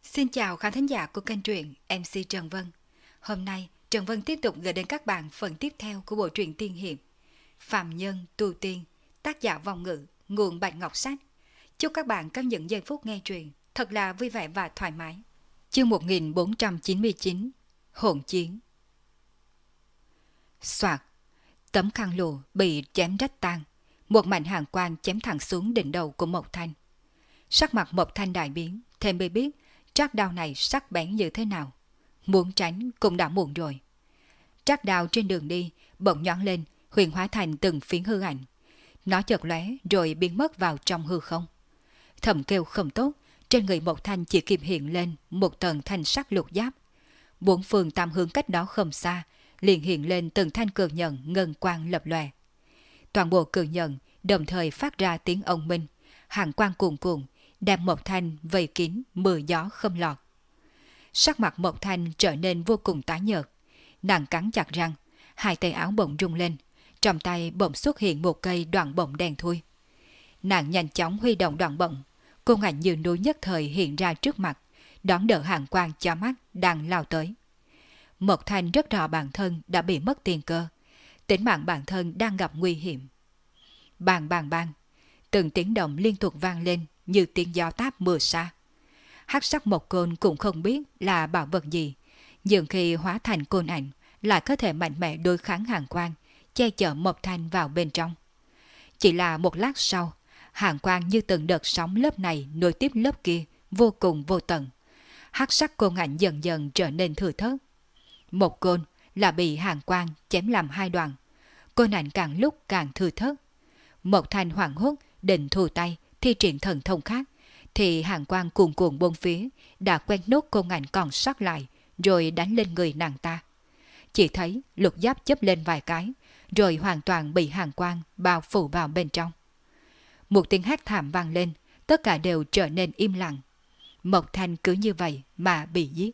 Xin chào khán thính giả của kênh truyện MC Trần Vân. Hôm nay, Trần Vân tiếp tục gửi đến các bạn phần tiếp theo của bộ truyện tiên hiệp Phàm Nhân Tu Tiên, tác giả Vong Ngữ, nguồn Bạch Ngọc Sách. Chúc các bạn có những giây phút nghe truyện thật là vui vẻ và thoải mái. Chương 1499, Hỗn Chiến. Soạt, tấm khăn lụa bị chém rách tan, một mảnh hàn quang chém thẳng xuống đỉnh đầu của Mộc Thanh. Sắc mặt Mộc Thanh đại biến, thêm mới biết trác đao này sắc bén như thế nào. Muốn tránh cũng đã muộn rồi. Trác đao trên đường đi bỗng nhón lên, huyền hóa thành từng phiến hư ảnh. Nó chợt lóe rồi biến mất vào trong hư không. Thầm kêu không tốt, trên người Mộc Thanh chỉ kịp hiện lên một tầng thanh sắc lục giáp. Bốn phương tam hướng cách đó không xa, liền hiện lên từng thanh cờ nhận ngân quang lập lòe. Toàn bộ cờ nhận đồng thời phát ra tiếng ông minh, hàng quang cuồn cuộn, đem Mộc Thanh vây kín mưa gió không lọt. Sắc mặt Mộc Thanh trở nên vô cùng tái nhợt, nàng cắn chặt răng, hai tay áo bỗng rung lên, trong tay bỗng xuất hiện một cây đoạn bổng đen thui. Nàng nhanh chóng huy động đoạn bổng, côn ảnh như núi nhất thời hiện ra trước mặt, đón đỡ hàng quang chói mắt đang lao tới. Mộc Thanh rất rõ bản thân đã bị mất tiền cơ, tính mạng bản thân đang gặp nguy hiểm. Bang bang bang, từng tiếng động liên tục vang lên như tiếng gió táp mưa xa. Hắc sắc mộc côn cũng không biết là bảo vật gì, nhưng khi hóa thành côn ảnh lại có thể mạnh mẽ đối kháng hàng quang, che chở Mộc Thanh vào bên trong. Chỉ là một lát sau, hàng quang như từng đợt sóng lớp này nối tiếp lớp kia, vô cùng vô tận. Hắc sắc côn ảnh dần dần trở nên thừa thớt. Một côn là bị hàng quang chém làm hai đoạn, côn ảnh càng lúc càng thừa thớt. Mộc Thanh hoảng hốt định thu tay thi triển thần thông khác, thì hàng quang cuồn cuộn bốn phía đã quen nốt côn ảnh còn sót lại, rồi đánh lên người nàng ta. Chỉ thấy lục giáp chớp lên vài cái, rồi hoàn toàn bị hàng quang bao phủ vào bên trong. Một tiếng hét thảm vang lên, tất cả đều trở nên im lặng. Mộc Thanh cứ như vậy mà bị giết.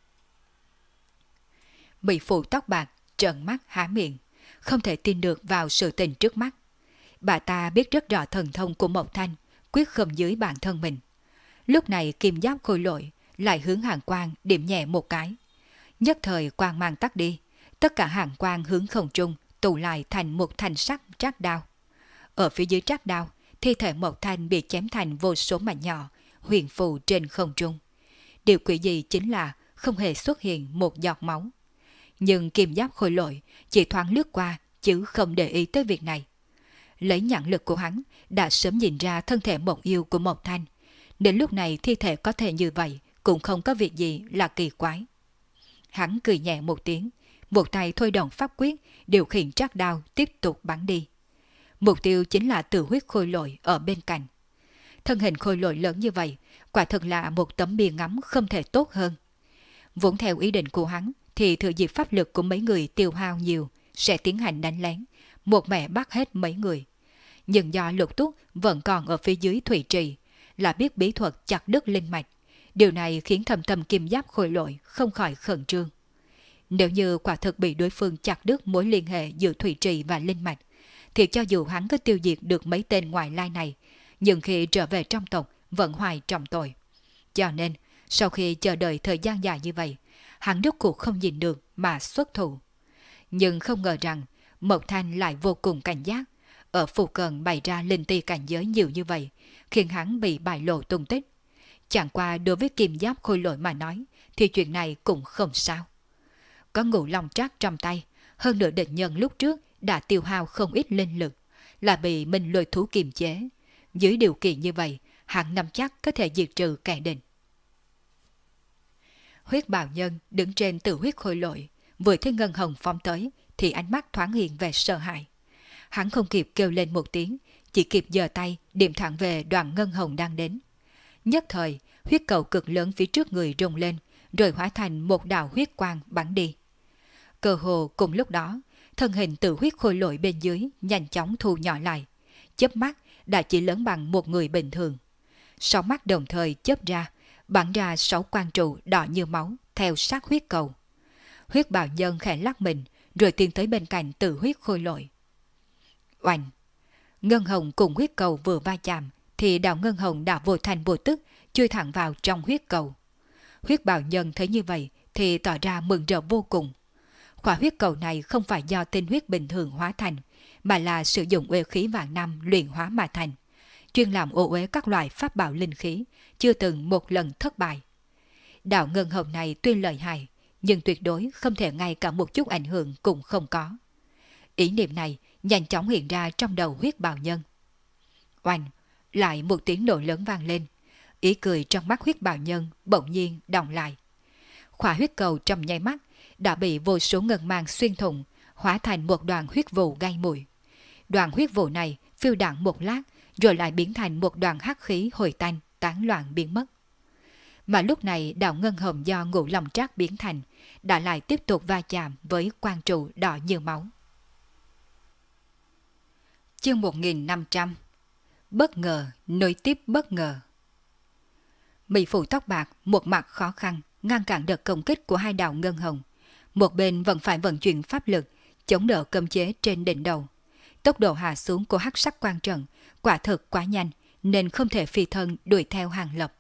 Mỹ phụ tóc bạc trợn mắt há miệng, không thể tin được vào sự tình trước mắt. Bà ta biết rất rõ thần thông của Mộc Thanh, quyết không dưới bản thân mình. Lúc này kim giáp khôi lỗi lại hướng hàng quang điểm nhẹ một cái. Nhất thời quang mang tắt đi, tất cả hàng quang hướng không trung tụ lại thành một thanh sắc trác đao. Ở phía dưới trác đao, thi thể Mộc Thanh bị chém thành vô số mảnh nhỏ, huyền phù trên không trung. Điều quỷ dị chính là không hề xuất hiện một giọt máu. Nhưng kim giáp khôi lỗi chỉ thoáng lướt qua chứ không để ý tới việc này. Lấy nhãn lực của hắn đã sớm nhìn ra thân thể mộc yêu của Mộc Thanh, đến lúc này thi thể có thể như vậy cũng không có việc gì là kỳ quái. Hắn cười nhẹ một tiếng, một tay thôi động pháp quyết điều khiển trác đao tiếp tục bắn đi. Mục tiêu chính là tử huyết khôi lỗi ở bên cạnh. Thân hình khôi lỗi lớn như vậy, quả thật là một tấm bia ngắm không thể tốt hơn. Vốn theo ý định của hắn thì thừa dịp pháp lực của mấy người tiêu hao nhiều sẽ tiến hành đánh lén, một mẹ bắt hết mấy người. Nhưng do Lục Túc vẫn còn ở phía dưới thủy trì, là biết bí thuật chặt đứt linh mạch. Điều này khiến thầm thầm kim giáp khôi lỗi không khỏi khẩn trương. Nếu như quả thực bị đối phương chặt đứt mối liên hệ giữa thủy trì và linh mạch, thì cho dù hắn có tiêu diệt được mấy tên ngoại lai này, nhưng khi trở về trong tộc vẫn hoài trọng tội. Cho nên, sau khi chờ đợi thời gian dài như vậy, hắn rốt cuộc không nhìn được mà xuất thủ. Nhưng không ngờ rằng Mộc Thanh lại vô cùng cảnh giác, ở phụ cận bày ra linh ti cảnh giới nhiều như vậy, khiến hắn bị bại lộ tung tích. Chẳng qua đối với kim giáp khôi lỗi mà nói, thì chuyện này cũng không sao. Có Ngũ Long Trác trong tay, hơn nữa địch nhân lúc trước đã tiêu hao không ít linh lực, là bị minh lôi thú kiềm chế. Dưới điều kiện như vậy, hắn nắm chắc có thể diệt trừ kẻ địch. Huyết bào nhân đứng trên tử huyết khôi lỗi, vừa thấy ngân hồng phóng tới thì ánh mắt thoáng hiện về sợ hãi. Hắn không kịp kêu lên một tiếng, chỉ kịp giơ tay điểm thẳng về đoàn ngân hồng đang đến. Nhất thời, huyết cầu cực lớn phía trước người rung lên, rồi hóa thành một đạo huyết quang bắn đi. Cơ hồ cùng lúc đó, thân hình tử huyết khôi lỗi bên dưới nhanh chóng thu nhỏ lại, chớp mắt đã chỉ lớn bằng một người bình thường. Sáu mắt đồng thời chớp ra, bắn ra 6 quang trụ đỏ như máu theo sát huyết cầu. Huyết bào nhân khẽ lắc mình, rồi tiến tới bên cạnh tử huyết khôi lỗi. Oanh! Ngân hồng cùng huyết cầu vừa va chạm, thì đạo ngân hồng đã vô thành vô tức chui thẳng vào trong huyết cầu. Huyết bào nhân thấy như vậy thì tỏ ra mừng rỡ vô cùng. Khỏa huyết cầu này không phải do tinh huyết bình thường hóa thành, mà là sử dụng uế khí vạn năm luyện hóa mà thành, chuyên làm ô uế các loại pháp bảo linh khí, chưa từng một lần thất bại. Đạo ngân hồng này tuy lợi hại, nhưng tuyệt đối không thể ngay cả một chút ảnh hưởng cũng không có. Ý niệm này nhanh chóng hiện ra trong đầu huyết bào nhân. Oanh, lại một tiếng nổ lớn vang lên, ý cười trong mắt huyết bào nhân bỗng nhiên đọng lại. Khỏa huyết cầu trong nháy mắt đã bị vô số ngân mang xuyên thủng, hóa thành một đoàn huyết vụ gây mùi. Đoàn huyết vụ này phiêu đãng một lát, rồi lại biến thành một đoàn hắc khí hồi tanh, tán loạn biến mất. Mà lúc này đạo ngân hồng do Ngũ Long Trác biến thành đã lại tiếp tục va chạm với quan trụ đỏ như máu. Chương 1500. Bất ngờ nối tiếp bất ngờ. Mỹ phụ tóc bạc một mặt khó khăn ngăn cản đợt công kích của hai đạo ngân hồng, một bên vẫn phải vận chuyển pháp lực chống đỡ cấm chế trên đỉnh đầu. Tốc độ hạ xuống của hắc sắc quan trận quả thực quá nhanh, nên không thể phi thân đuổi theo Hàng Lập.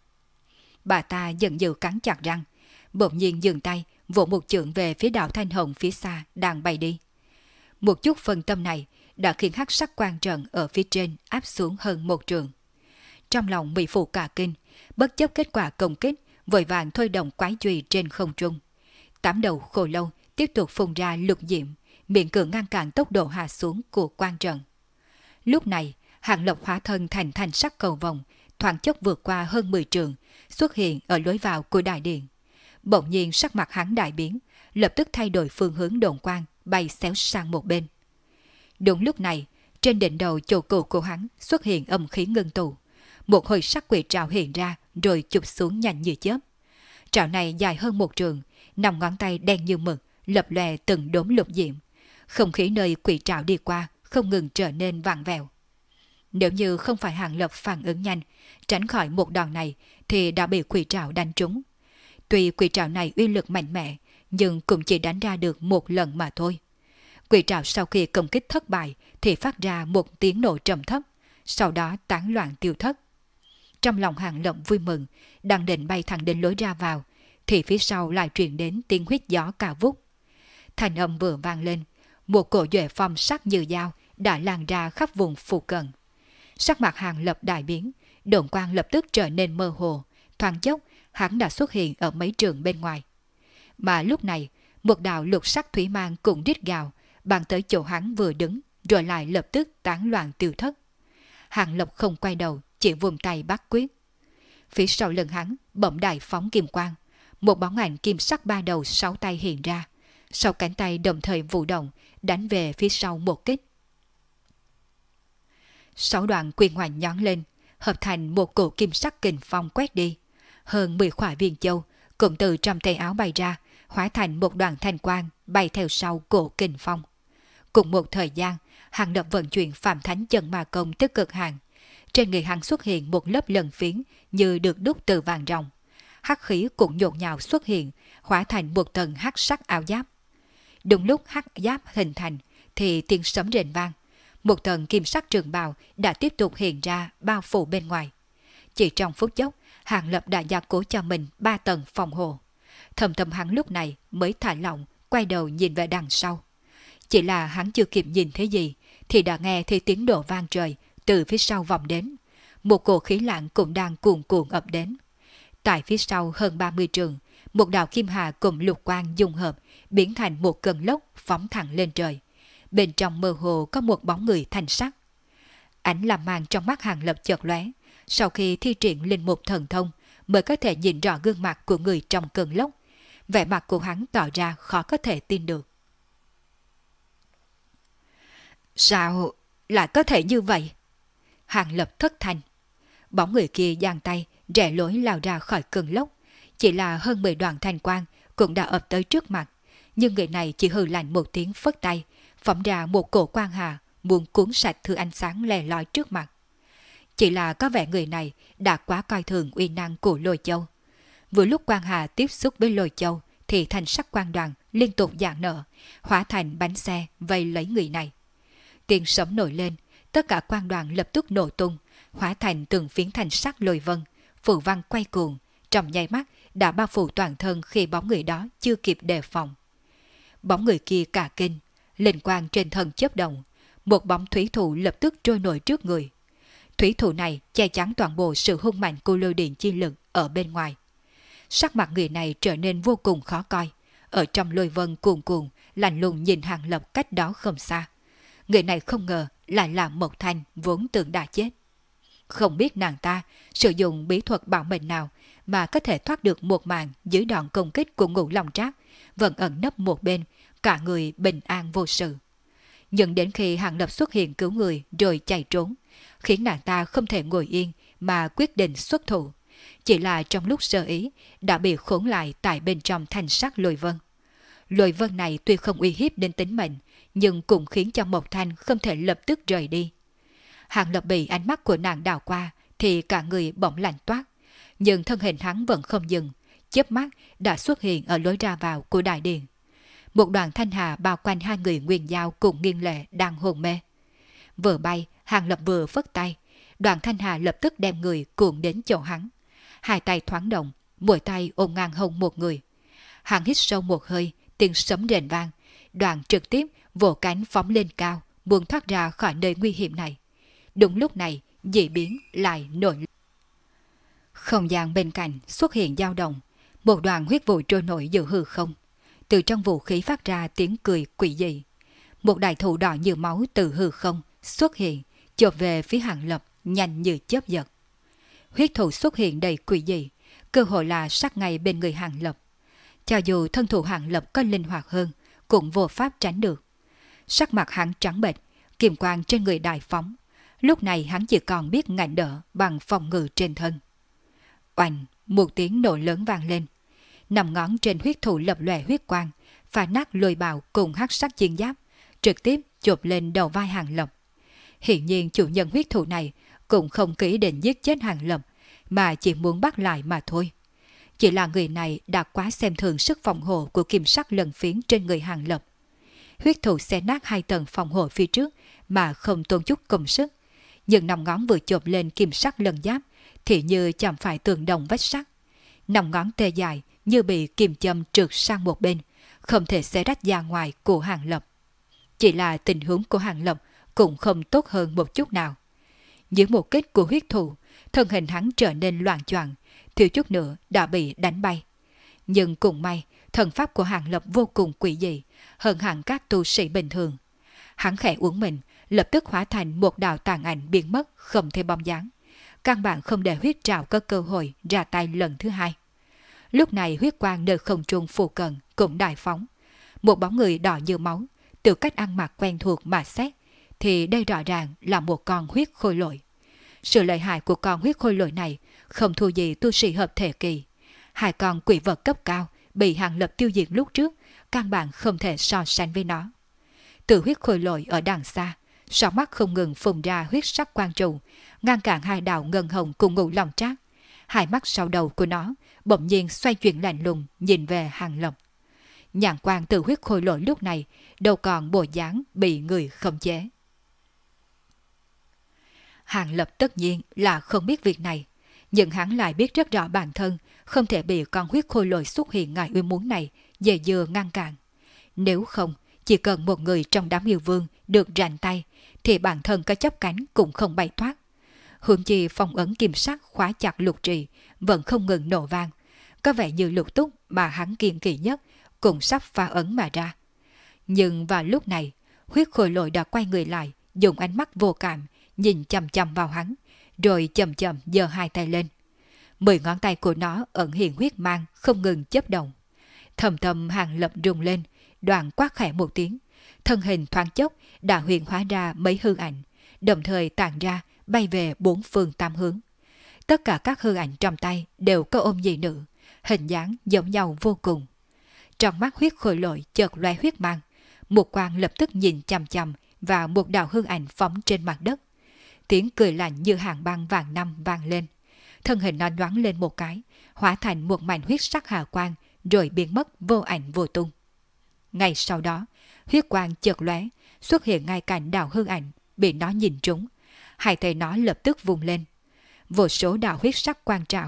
Bà ta giận dữ cắn chặt răng, bỗng nhiên dừng tay vỗ một chưởng về phía đạo Thanh Hồng phía xa đang bay đi. Một chút phân tâm này đã khiến hắc sắc quan trận ở phía trên áp xuống hơn một trượng. Trong lòng Mỹ phụ cả kinh, bất chấp kết quả công kích, vội vàng thôi động quái chùy trên không trung. Tám đầu khô lâu tiếp tục phun ra lục diệm, miễn cưỡng ngăn cản tốc độ hạ xuống của quan trận. Lúc này, Hàng Lập hóa thân thành thanh sắc cầu vồng, thoáng chốc vượt qua hơn 10 trượng, xuất hiện ở lối vào của đại điện. Bỗng nhiên sắc mặt hắn đại biến, lập tức thay đổi phương hướng độn quang, bay xéo sang một bên. Đúng lúc này, trên đỉnh đầu chỗ cổ của hắn xuất hiện âm khí ngưng tụ. Một hồi sắc quỷ trảo hiện ra rồi chụp xuống nhanh như chớp. Trảo này dài hơn một trường, 5 ngón tay đen như mực, lập lòe từng đốm lục diệm. Không khí nơi quỷ trảo đi qua không ngừng trở nên vặn vẹo. Nếu như không phải Hàng Lập phản ứng nhanh, tránh khỏi một đòn này thì đã bị quỷ trảo đánh trúng. Tuy quỷ trảo này uy lực mạnh mẽ, nhưng cũng chỉ đánh ra được một lần mà thôi. Quỷ trảo sau khi công kích thất bại thì phát ra một tiếng nổ trầm thấp, sau đó tán loạn tiêu thất. Trong lòng Hàng Lập vui mừng, đang định bay thẳng đến lối ra vào, thì phía sau lại truyền đến tiếng huýt gió cao vút. Thành âm vừa vang lên, một cổ duệ phong sắc như dao đã lan ra khắp vùng phụ cận. Sắc mặt Hàng Lập đại biến, độn quang lập tức trở nên mơ hồ, thoáng chốc hắn đã xuất hiện ở mấy trường bên ngoài. Mà lúc này, một đạo lục sắc thủy mang cũng rít gào, băng tới chỗ hắn vừa đứng, rồi lại lập tức tán loạn tiêu thất. Hàng Lập không quay đầu, chỉ vùng tay bắt quyết. Phía sau lưng hắn bỗng đại phóng kim quang, một bóng ảnh kim sắc 3 đầu 6 tay hiện ra, sau cánh tay đồng thời vụ động, đánh về phía sau một kích. 6 đoạn quyền hoành nhón lên, hợp thành một cổ kim sắc kình phong quét đi. Hơn 10 khỏa viên châu cũng từ trong tay áo bay ra, hóa thành một đoàn thanh quang bay theo sau cổ kình phong. Cùng một thời gian, Hàng Lập vận chuyển Phạm Thánh Chân Ma Công tới cực hạn. Trên người hắn xuất hiện một lớp lân phiến như được đúc từ vàng ròng. Hắc khí cũng nhộn nhạo xuất hiện, hóa thành một tầng hắc sắc áo giáp. Đúng lúc hắc giáp hình thành thì tiếng sấm rền vang. Một tầng kim sắc trường bào đã tiếp tục hiện ra bao phủ bên ngoài. Chỉ trong phút chốc, Hàng Lập đã gia cố cho mình 3 tầng phòng hộ. Thầm thầm hắn lúc này mới thả lỏng, quay đầu nhìn về đằng sau. Chỉ là hắn chưa kịp nhìn thấy gì, thì đã nghe thấy tiếng nổ vang trời từ phía sau vọng đến. Một cổ khí lạnh cũng đang cuồn cuộn ập đến. Tại phía sau hơn 30 trường, một đạo kim hà cùng lục quang dung hợp, biến thành một cơn lốc phóng thẳng lên trời. Bên trong mơ hồ có một bóng người thanh sắc. Ánh làm màn trong mắt Hàng Lập chợt lóe. Sau khi thi triển linh mục thần thông, mới có thể nhìn rõ gương mặt của người trong cơn lốc. Vẻ mặt của hắn tỏ ra khó có thể tin được. Sao lại có thể như vậy? Hàng Lập thất thanh. Bóng người kia giang tay, rẽ lối lao ra khỏi cơn lốc. Chỉ là hơn 10 đoàn thanh quang cũng đã ập tới trước mặt. Nhưng người này chỉ hừ lạnh một tiếng phất tay, phóng ra một cổ quang hà, muốn cuốn sạch thứ ánh sáng lè loi trước mặt. Chỉ là có vẻ người này đã quá coi thường uy năng của Lôi Châu. Vừa lúc quang hà tiếp xúc với Lôi Châu thì thanh sắc quang đoàn liên tục giãn nở, hóa thành bánh xe vây lấy người này. Tiếng sấm nổi lên, tất cả quang đoàn lập tức nổ tung, hóa thành từng phiến thanh sắc lôi vân, phù văn quay cuồng, trong nháy mắt đã bao phủ toàn thân khi bóng người đó chưa kịp đề phòng. Bóng người kia cả kinh, linh quang trên thân chớp động, một bóng thủy thủ lập tức trôi nổi trước người. Thủy thủ này che chắn toàn bộ sự hung mạnh của lôi điện chi lực ở bên ngoài. Sắc mặt người này trở nên vô cùng khó coi, ở trong lôi vân cuồn cuộn, lạnh lùng nhìn Hàng Lập cách đó không xa. Người này không ngờ lại là Mộc Thanh vốn tưởng đã chết. Không biết nàng ta sử dụng bí thuật bảo mệnh nào mà có thể thoát được một màn dưới đòn công kích của Ngũ Long Trác, vẫn ẩn nấp một bên, cả người bình an vô sự. Nhưng đến khi Hàng Lập xuất hiện cứu người rồi chạy trốn, khiến nàng ta không thể ngồi yên mà quyết định xuất thủ. Chỉ là trong lúc sơ ý đã bị khốn lại tại bên trong thanh sắc lôi vân. Lôi vân này tuy không uy hiếp đến tính mệnh, nhưng cũng khiến cho Mộc Thanh không thể lập tức rời đi. Hàng Lập bị ánh mắt của nàng đảo qua thì cả người bỗng lạnh toát, nhưng thân hình hắn vẫn không dừng, chớp mắt đã xuất hiện ở lối ra vào của đại điện. Một đoàn thanh hà bao quanh hai người Nguyên Giao cùng Nghiên Lệ đang hôn mê. Vừa bay, Hàng Lập vừa phất tay, đoàn thanh hà lập tức đem người cuộn đến chỗ hắn. Hai tay thoáng động, mỗi tay ôm ngang hông một người. Hắn hít sâu một hơi, tiếng sấm rền vang, đoàn trực tiếp vỗ cánh phóng lên cao, muốn thoát ra khỏi nơi nguy hiểm này. Đúng lúc này, dị biến lại nổi. Không gian bên cạnh xuất hiện dao động, một đoàn huyết vụ trôi nổi giữa hư không. Từ trong vũ khí phát ra tiếng cười quỷ dị. Một đại thụ đỏ như máu từ hư không xuất hiện, chộp về phía Hàng Lập nhanh như chớp giật. Huyết thủ xuất hiện đầy quỷ dị, cơ hội là sát ngay bên người Hàng Lập. Cho dù thân thủ Hàng Lập có linh hoạt hơn, cũng vô pháp tránh được. Sắc mặt hắn trắng bệch, kiềm quang trên người đại phóng. Lúc này hắn chỉ còn biết ngạnh đỡ bằng phòng ngự trên thân. Oanh, một tiếng nổ lớn vang lên. 5 ngón trên huyết thủ lập lòe huyết quang, phá nát lôi bào cùng hắc sắc chiến giáp, trực tiếp chộp lên đầu vai Hàng Lập. Hiển nhiên chủ nhân huyết thủ này cũng không kỹ định giết chết Hàng Lập, mà chỉ muốn bắt lại mà thôi. Chỉ là người này đã quá xem thường sức phòng hộ của kim sắc lần phiến trên người Hàng Lập. Huyết thủ xé nát 2 tầng phòng hộ phía trước mà không tốn chút công sức, nhưng 5 ngón vừa chộp lên kim sắc lần giáp thì như chạm phải tường đồng vách sắt. 5 ngón tê dài như bị kim châm trượt sang một bên, không thể xé rách ra ngoài của Hàng Lập. Chỉ là tình huống của Hàng Lập cũng không tốt hơn một chút nào. Dưới một kích của huyết thủ, thân hình hắn trở nên loạng choạng, thiếu chút nữa đã bị đánh bay. Nhưng cũng may, thần pháp của Hàng Lập vô cùng quỷ dị, hơn hẳn các tu sĩ bình thường. Hắn khẽ uốn mình, lập tức hóa thành một đạo tàn ảnh biến mất không thấy bóng dáng. Căn bản không để huyết trảo có cơ hội ra tay lần thứ hai. Lúc này huyết quang nơi không trung phù cận cũng đại phóng. Một bóng người đỏ như máu, từ cách ăn mặc quen thuộc mà xét, thì đây rõ ràng là một con huyết khôi lỗi. Sự lợi hại của con huyết khôi lỗi này không thua gì tu sĩ hợp thể kỳ. 2 con quỷ vật cấp cao bị Hàng Lập tiêu diệt lúc trước, căn bản không thể so sánh với nó. Từ huyết khôi lỗi ở đằng xa, sáu mắt không ngừng phun ra huyết sắc quang trụ, ngăn cản 2 đạo ngân hồng cùng Ngũ Long Trác. 2 mắt sau đầu của nó bỗng nhiên xoay chuyển lạnh lùng nhìn về Hàng Lập. Nhãn quang từ huyết khôi lỗi lúc này đâu còn bộ dáng bị người khống chế. Hàng Lập tất nhiên là không biết việc này, nhưng hắn lại biết rất rõ bản thân không thể bị con huyết khôi lỗi xuất hiện ngoài uy muốn này dè dừa ngăn cản. Nếu không, chỉ cần một người trong đám yêu vương được rảnh tay, thì bản thân có chắp cánh cũng không bay thoát. Huống chi phong ấn kim sắc khóa chặt lục trì vẫn không ngừng nổ vang, có vẻ như lục túc mà hắn kiên kỵ nhất cũng sắp phá ấn mà ra. Nhưng vào lúc này, huyết khôi lỗi đã quay người lại, dùng ánh mắt vô cảm nhìn chằm chằm vào hắn, rồi chậm chậm giơ 2 tay lên. 10 ngón tay của nó ẩn hiện huyết mang không ngừng chớp động. Thầm thầm Hàng Lập rung lên, đoạn quát khẽ một tiếng, thân hình thoáng chốc đã huyền hóa ra mấy hư ảnh, đồng thời tản ra bay về 4 phương 8 hướng. Tất cả các hư ảnh trong tay đều có ôm dị nữ, hình dáng giống nhau vô cùng. Trong mắt huyết khôi lỗi chợt lóe huyết mang, một quang lập tức nhìn chằm chằm vào một đạo hư ảnh phóng trên mặt đất. Tiếng cười lạnh như hàng băng vàng năm vang lên. Thân hình nó nhoáng lên một cái, hóa thành một mảnh huyết sắc hào quang, rồi biến mất vô ảnh vô tung. Ngay sau đó, huyết quang chợt lóe, xuất hiện ngay cạnh đạo hư ảnh, bị nó nhìn trúng. 2 tay nó lập tức vùng lên. Vô số đạo huyết sắc quang trào,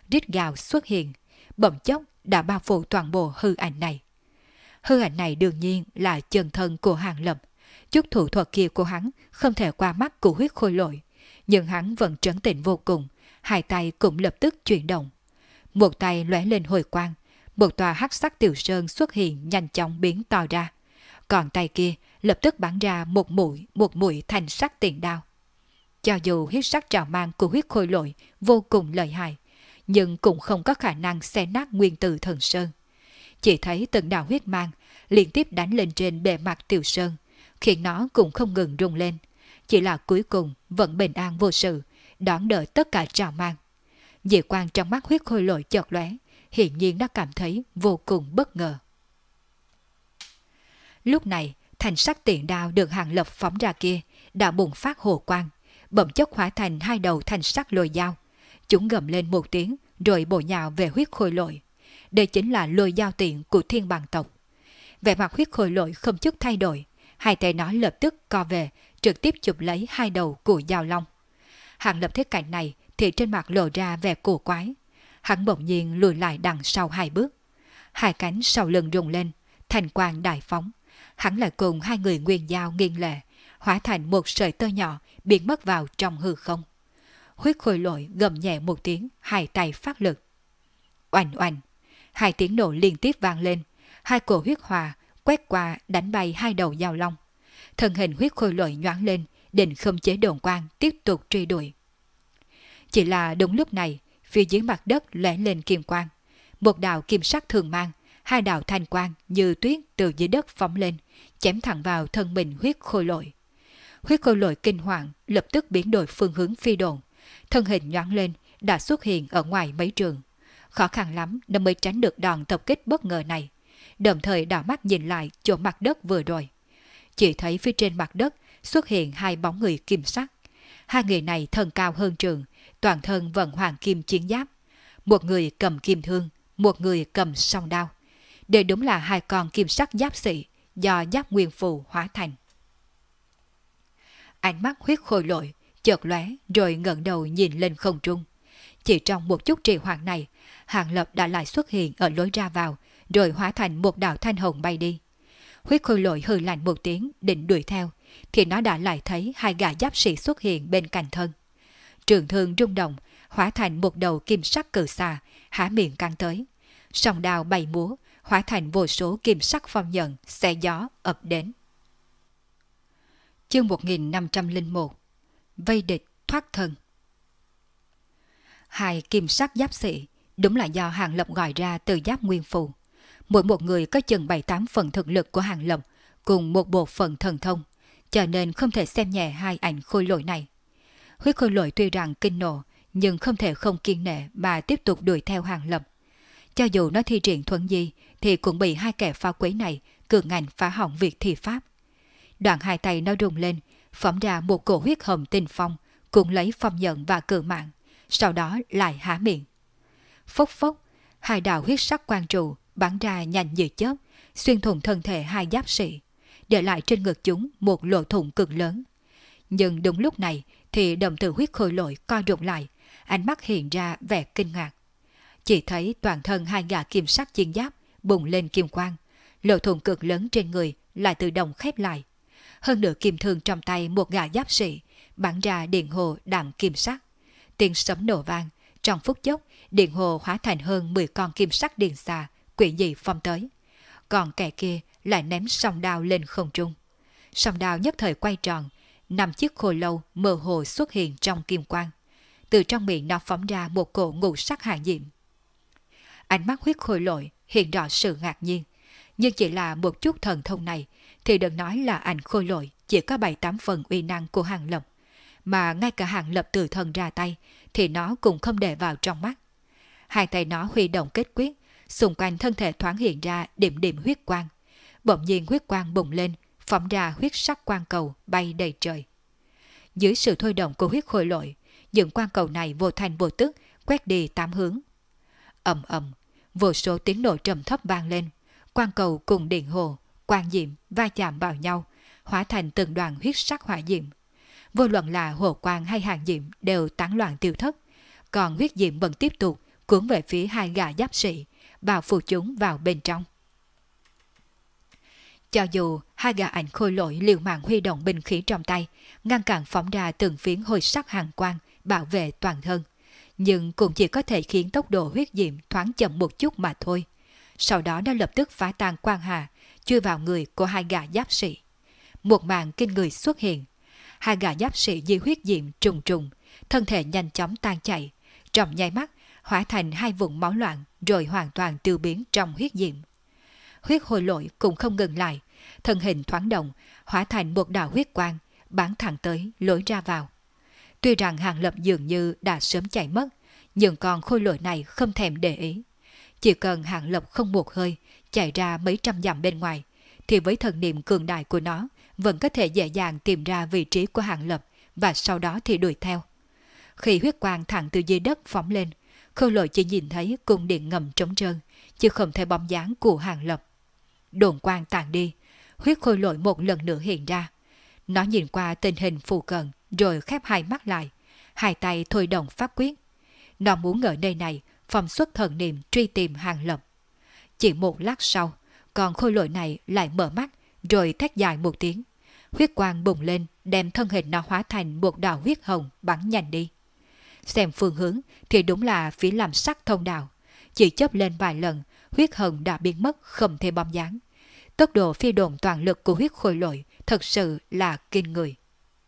rít gào xuất hiện, bỗng chốc đã bao phủ toàn bộ hư ảnh này. Hư ảnh này đương nhiên là chân thân của Hàng Lập. Chút thủ thuật kia của hắn không thể qua mắt của huyết khôi lỗi, nhưng hắn vẫn trấn tĩnh vô cùng, hai tay cũng lập tức chuyển động. Một tay lóe lên hồi quang, một tòa hắc sắc tiểu sơn xuất hiện nhanh chóng biến to ra, còn tay kia lập tức bắn ra một mũi thanh sắc tiền đao. Cho dù huyết sắc trào mang của huyết khôi lỗi vô cùng lợi hại, nhưng cũng không có khả năng xé nát nguyên tử thần sơn. Chỉ thấy từng đạo huyết mang liên tiếp đánh lên trên bề mặt tiểu sơn, khiến nó cũng không ngừng rung lên, chỉ là cuối cùng vẫn bình an vô sự, đón đợi tất cả trào mang. Dị quang trong mắt huyết khôi lỗi chợt lóe, hiển nhiên đã cảm thấy vô cùng bất ngờ. Lúc này, thanh sắc tiền đao được Hàng Lập phóng ra kia đã bùng phát hồ quang, bỗng chốc hóa thành hai đầu thanh sắc lôi dao. Chúng gầm lên một tiếng rồi bổ nhào về huyết khôi lỗi. Đây chính là lôi dao tiện của thiên bằng tộc. Vẻ mặt huyết khôi lỗi không chút thay đổi, hai tay nó lập tức co về, trực tiếp chụp lấy hai đầu của dao long. Hàng Lập thấy cảnh này thì trên mặt lộ ra vẻ cổ quái. Hắn bỗng nhiên lùi lại đằng sau hai bước. Hai cánh sau lưng rung lên, thành quang đại phóng. Hắn lại cùng hai người nguyên dao nghiêng lệ, hóa thành một sợi tơ nhỏ biến mất vào trong hư không. Huyết khôi lỗi gầm nhẹ một tiếng, hai tay phát lực. Oanh oanh, hai tiếng nổ liên tiếp vang lên, hai cổ huyết hòa quét qua đánh bay hai đầu dao long. Thân hình huyết khôi lỗi nhoáng lên, định không chế đồn quang tiếp tục truy đuổi. Chỉ là đúng lúc này, phía dưới mặt đất lóe lên kim quang, một đạo kim sắc thường mang, hai đạo thanh quang như tuyết từ dưới đất phóng lên, chém thẳng vào thân mình huyết khôi lỗi. Huyết khôi lỗi kinh hoàng, lập tức biến đổi phương hướng phi độn, thân hình nhoáng lên, đã xuất hiện ở ngoài mấy trường. Khó khăn lắm nó mới tránh được đòn tập kích bất ngờ này, đồng thời đảo mắt nhìn lại chỗ mặt đất vừa rồi. Chỉ thấy phía trên mặt đất xuất hiện hai bóng người kim sắc. Hai người này thân cao hơn trường, toàn thân vận hoàng kim chiến giáp. Một người cầm kim thương, một người cầm song đao. Đây đúng là hai con kim sắc giáp sĩ do giáp nguyên phù hóa thành. Ánh mắt huyết khôi lỗi chợt lóe rồi ngẩng đầu nhìn lên không trung. Chỉ trong một chút trì hoãn này, Hàng Lập đã lại xuất hiện ở lối ra vào, rồi hóa thành một đạo thanh hồng bay đi. Huyết khôi lỗi hừ lạnh một tiếng định đuổi theo, thì nó đã lại thấy hai gã giáp sĩ xuất hiện bên cạnh thân. Trường thương rung động, hóa thành một đầu kim sắc cự xà, há miệng căng tới. Song đao bay múa, hóa thành vô số kim sắc phong nhận, xé gió ập đến. Chương 1501. Vây địch thoát thân. Hai kim sắc giáp sĩ đúng là do Hàng Lập gọi ra từ giáp nguyên phù. Mỗi một người có chừng 7-8 phần thực lực của Hàng Lập cùng một bộ phận thần thông, cho nên không thể xem nhẹ hai ảnh khôi lỗi này. Huyết khôi lỗi tuy rằng kinh nộ, nhưng không thể không kiên nể mà tiếp tục đuổi theo Hàng Lập. Cho dù nó thi triển thuần di thì cũng bị hai kẻ phá quấy này cường ngạnh phá hỏng việc thi pháp. Đoạn hai tay nó rung lên, phóng ra một cổ huyết hồng tinh phong, cũng lấy phong nhận và cự mạng, sau đó lại há miệng. Phốc phốc, hai đạo huyết sắc quang trụ bắn ra nhanh như chớp, xuyên thủng thân thể hai giáp sĩ, để lại trên ngực chúng một lỗ thủng cực lớn. Nhưng đúng lúc này thì đồng tử huyết khôi lỗi co rụt lại, ánh mắt hiện ra vẻ kinh ngạc. Chỉ thấy toàn thân hai gã kim sắc chiến giáp bùng lên kim quang, lỗ thủng cực lớn trên người lại tự động khép lại. Hơn nữa kim thương trong tay một gã giáp sĩ bắn ra điện hồ đạm kim sắc. Tiếng sấm nổ vang, trong phút chốc điện hồ hóa thành hơn 10 con kim sắc điện xà quỷ dị phong tới. Còn kẻ kia lại ném song đao lên không trung. Song đao nhất thời quay tròn, 5 chiếc khôi lâu mơ hồ xuất hiện trong kim quang. Từ trong miệng nó phóng ra một cổ ngũ sắc hạ diệm. Ánh mắt huyết khôi lỗi hiện rõ sự ngạc nhiên, nhưng chỉ là một chút thần thông này thì đừng nói là ảnh khôi lỗi chỉ có 7-8 phần uy năng của Hàng Lập, mà ngay cả Hàng Lập tự thân ra tay thì nó cũng không để vào trong mắt. Hai tay nó huy động kết quyết, xung quanh thân thể thoáng hiện ra điểm điểm huyết quang. Bỗng nhiên huyết quang bùng lên, phóng ra huyết sắc quang cầu bay đầy trời. Dưới sự thôi động của huyết khôi lỗi, những quang cầu này vô thành vô tức quét đi 8 hướng. Ầm ầm, vô số tiếng nổ trầm thấp vang lên, quang cầu cùng điện hồ, quang diệm va chạm vào nhau, hóa thành từng đoàn huyết sắc hỏa diệm. Vô luận là hồ quang hay hàng diệm đều tán loạn tiêu thất, còn huyết diệm vẫn tiếp tục cuốn về phía hai gã giáp sĩ, bao phủ chúng vào bên trong. Cho dù hai gã ảnh khôi lỗi liều mạng huy động binh khí trong tay, ngăn cản phóng ra từng phiến hồi sắc hàng quang, bảo vệ toàn thân, nhưng cũng chỉ có thể khiến tốc độ huyết diệm thoáng chậm một chút mà thôi. Sau đó đã lập tức phá tan quang hà, chui vào người của hai gã giáp sĩ. Một màn kinh người xuất hiện. Hai gã giáp sĩ di huyết diệm trùng trùng, thân thể nhanh chóng tan chảy, trong nháy mắt hóa thành hai vùng máu loạn rồi hoàn toàn tiêu biến trong huyết diệm. Huyết hồi lỗi cũng không ngừng lại, thân hình thoáng động, hóa thành một đạo huyết quang, bắn thẳng tới lối ra vào. Tuy rằng Hàng Lập dường như đã sớm chạy mất, nhưng con khôi lỗi này không thèm để ý. Chỉ cần Hàng Lập không một hơi, chạy ra mấy trăm dặm bên ngoài, thì với thần niệm cường đại của nó, vẫn có thể dễ dàng tìm ra vị trí của Hàng Lập và sau đó thì đuổi theo. Khi huyết quang thẳng từ dưới đất phóng lên, khôi lỗi chỉ nhìn thấy cung điện ngầm trống trơn, chứ không thấy bóng dáng của Hàng Lập. Đồn quang tàn đi, huyết khôi lỗi một lần nữa hiện ra. Nó nhìn qua tình hình phù cận rồi khép hai mắt lại, hai tay thôi động pháp quyết. Nó muốn ở nơi này phong xuất thần niệm truy tìm Hàng Lập. Chỉ một lát sau, con khôi lỗi này lại mở mắt rồi thét dài một tiếng. Huyết quang bùng lên, đem thân hình nó hóa thành một đạo huyết hồng bắn nhanh đi. Xem phương hướng thì đúng là phía làm sắc thông đạo. Chỉ chớp lên vài lần, huyết hồng đã biến mất không thể bóng dáng. Tốc độ phi độn toàn lực của huyết khôi lỗi thật sự là kinh người.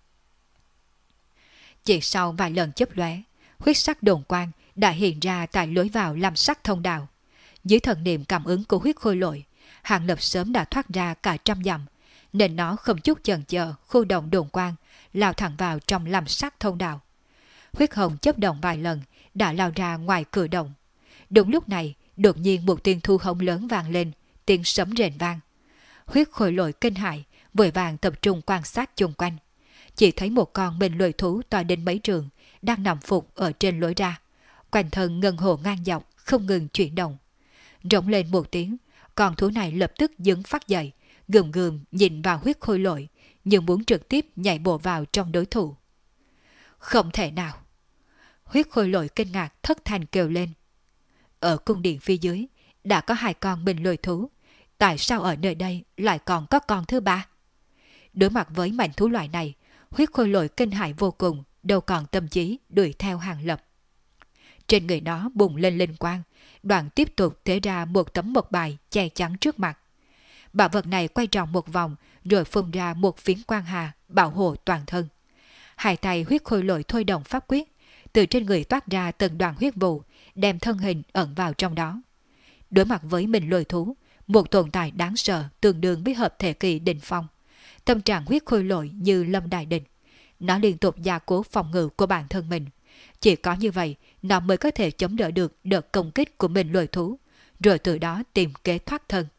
Chỉ sau vài lần chớp lóe, huyết sắc đồn quang đã hiện ra tại lối vào làm sắc thông đạo. Dưới thần niệm cảm ứng của huyết khôi lỗi, Hàng Lập sớm đã thoát ra cả trăm dặm, nên nó không chút chần chờ khu động đồn quang, lao thẳng vào trong làm sắc thông đạo. Huyết hồng chớp động vài lần đã lao ra ngoài cửa động. Đúng lúc này, đột nhiên một tiếng thu hống lớn vang lên, tiếng sấm rền vang. Huyết khôi lỗi kinh hãi, vội vàng tập trung quan sát chung quanh. Chỉ thấy một con mình lôi thú to đến mấy trường đang nằm phục ở trên lối ra, quanh thân ngân hồ ngang dọc không ngừng chuyển động. Rống lên một tiếng, con thú này lập tức đứng phát dậy, gườm gườm nhìn vào huyết khôi lỗi, nhưng muốn trực tiếp nhảy bộ vào trong đối thủ. Không thể nào! Huyết khôi lỗi kinh ngạc thất thanh kêu lên. Ở cung điện phía dưới đã có hai con mình lôi thú, tại sao ở nơi đây lại còn có con thứ ba? Đối mặt với mảnh thú loại này, huyết khôi lỗi kinh hãi vô cùng, đâu còn tâm trí đuổi theo Hàng Lập. Trên người nó bùng lên linh quang, đoạn tiếp tục thế ra một tấm mộc bài che chắn trước mặt. Bảo vật này quay tròn một vòng rồi phun ra một phiến quang hà bảo hộ toàn thân. Hai tay huyết khôi lỗi thôi động pháp quyết, từ trên người toát ra từng đoàn huyết vụ, đem thân hình ẩn vào trong đó. Đối mặt với mình lôi thú, một tồn tại đáng sợ tương đương với hợp thể kỳ đỉnh phong. Tâm trạng huyết khôi lỗi như lâm đại địch. Nó liên tục gia cố phòng ngự của bản thân mình. Chỉ có như vậy, nó mới có thể chống đỡ được đợt công kích của mình lôi thú, rồi từ đó tìm kế thoát thân.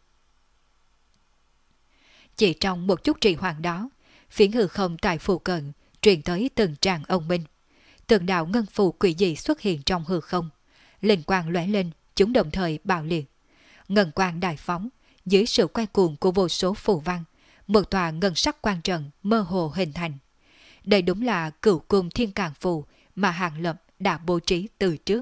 Chỉ trong một chút trì hoãn đó, phiến hư không tại phụ cận truyền tới từng tràng ông minh. Từng đạo ngân phù quỷ dị xuất hiện trong hư không, linh quang lóe lên, chúng đồng thời bạo liệt. Ngân quang đại phóng, dưới sự quay cuồng của vô số phù văn, một tòa ngân sắc quang trận mơ hồ hình thành. Đây đúng là cửu cung thiên càn phù mà Hàng Lập đã bố trí từ trước.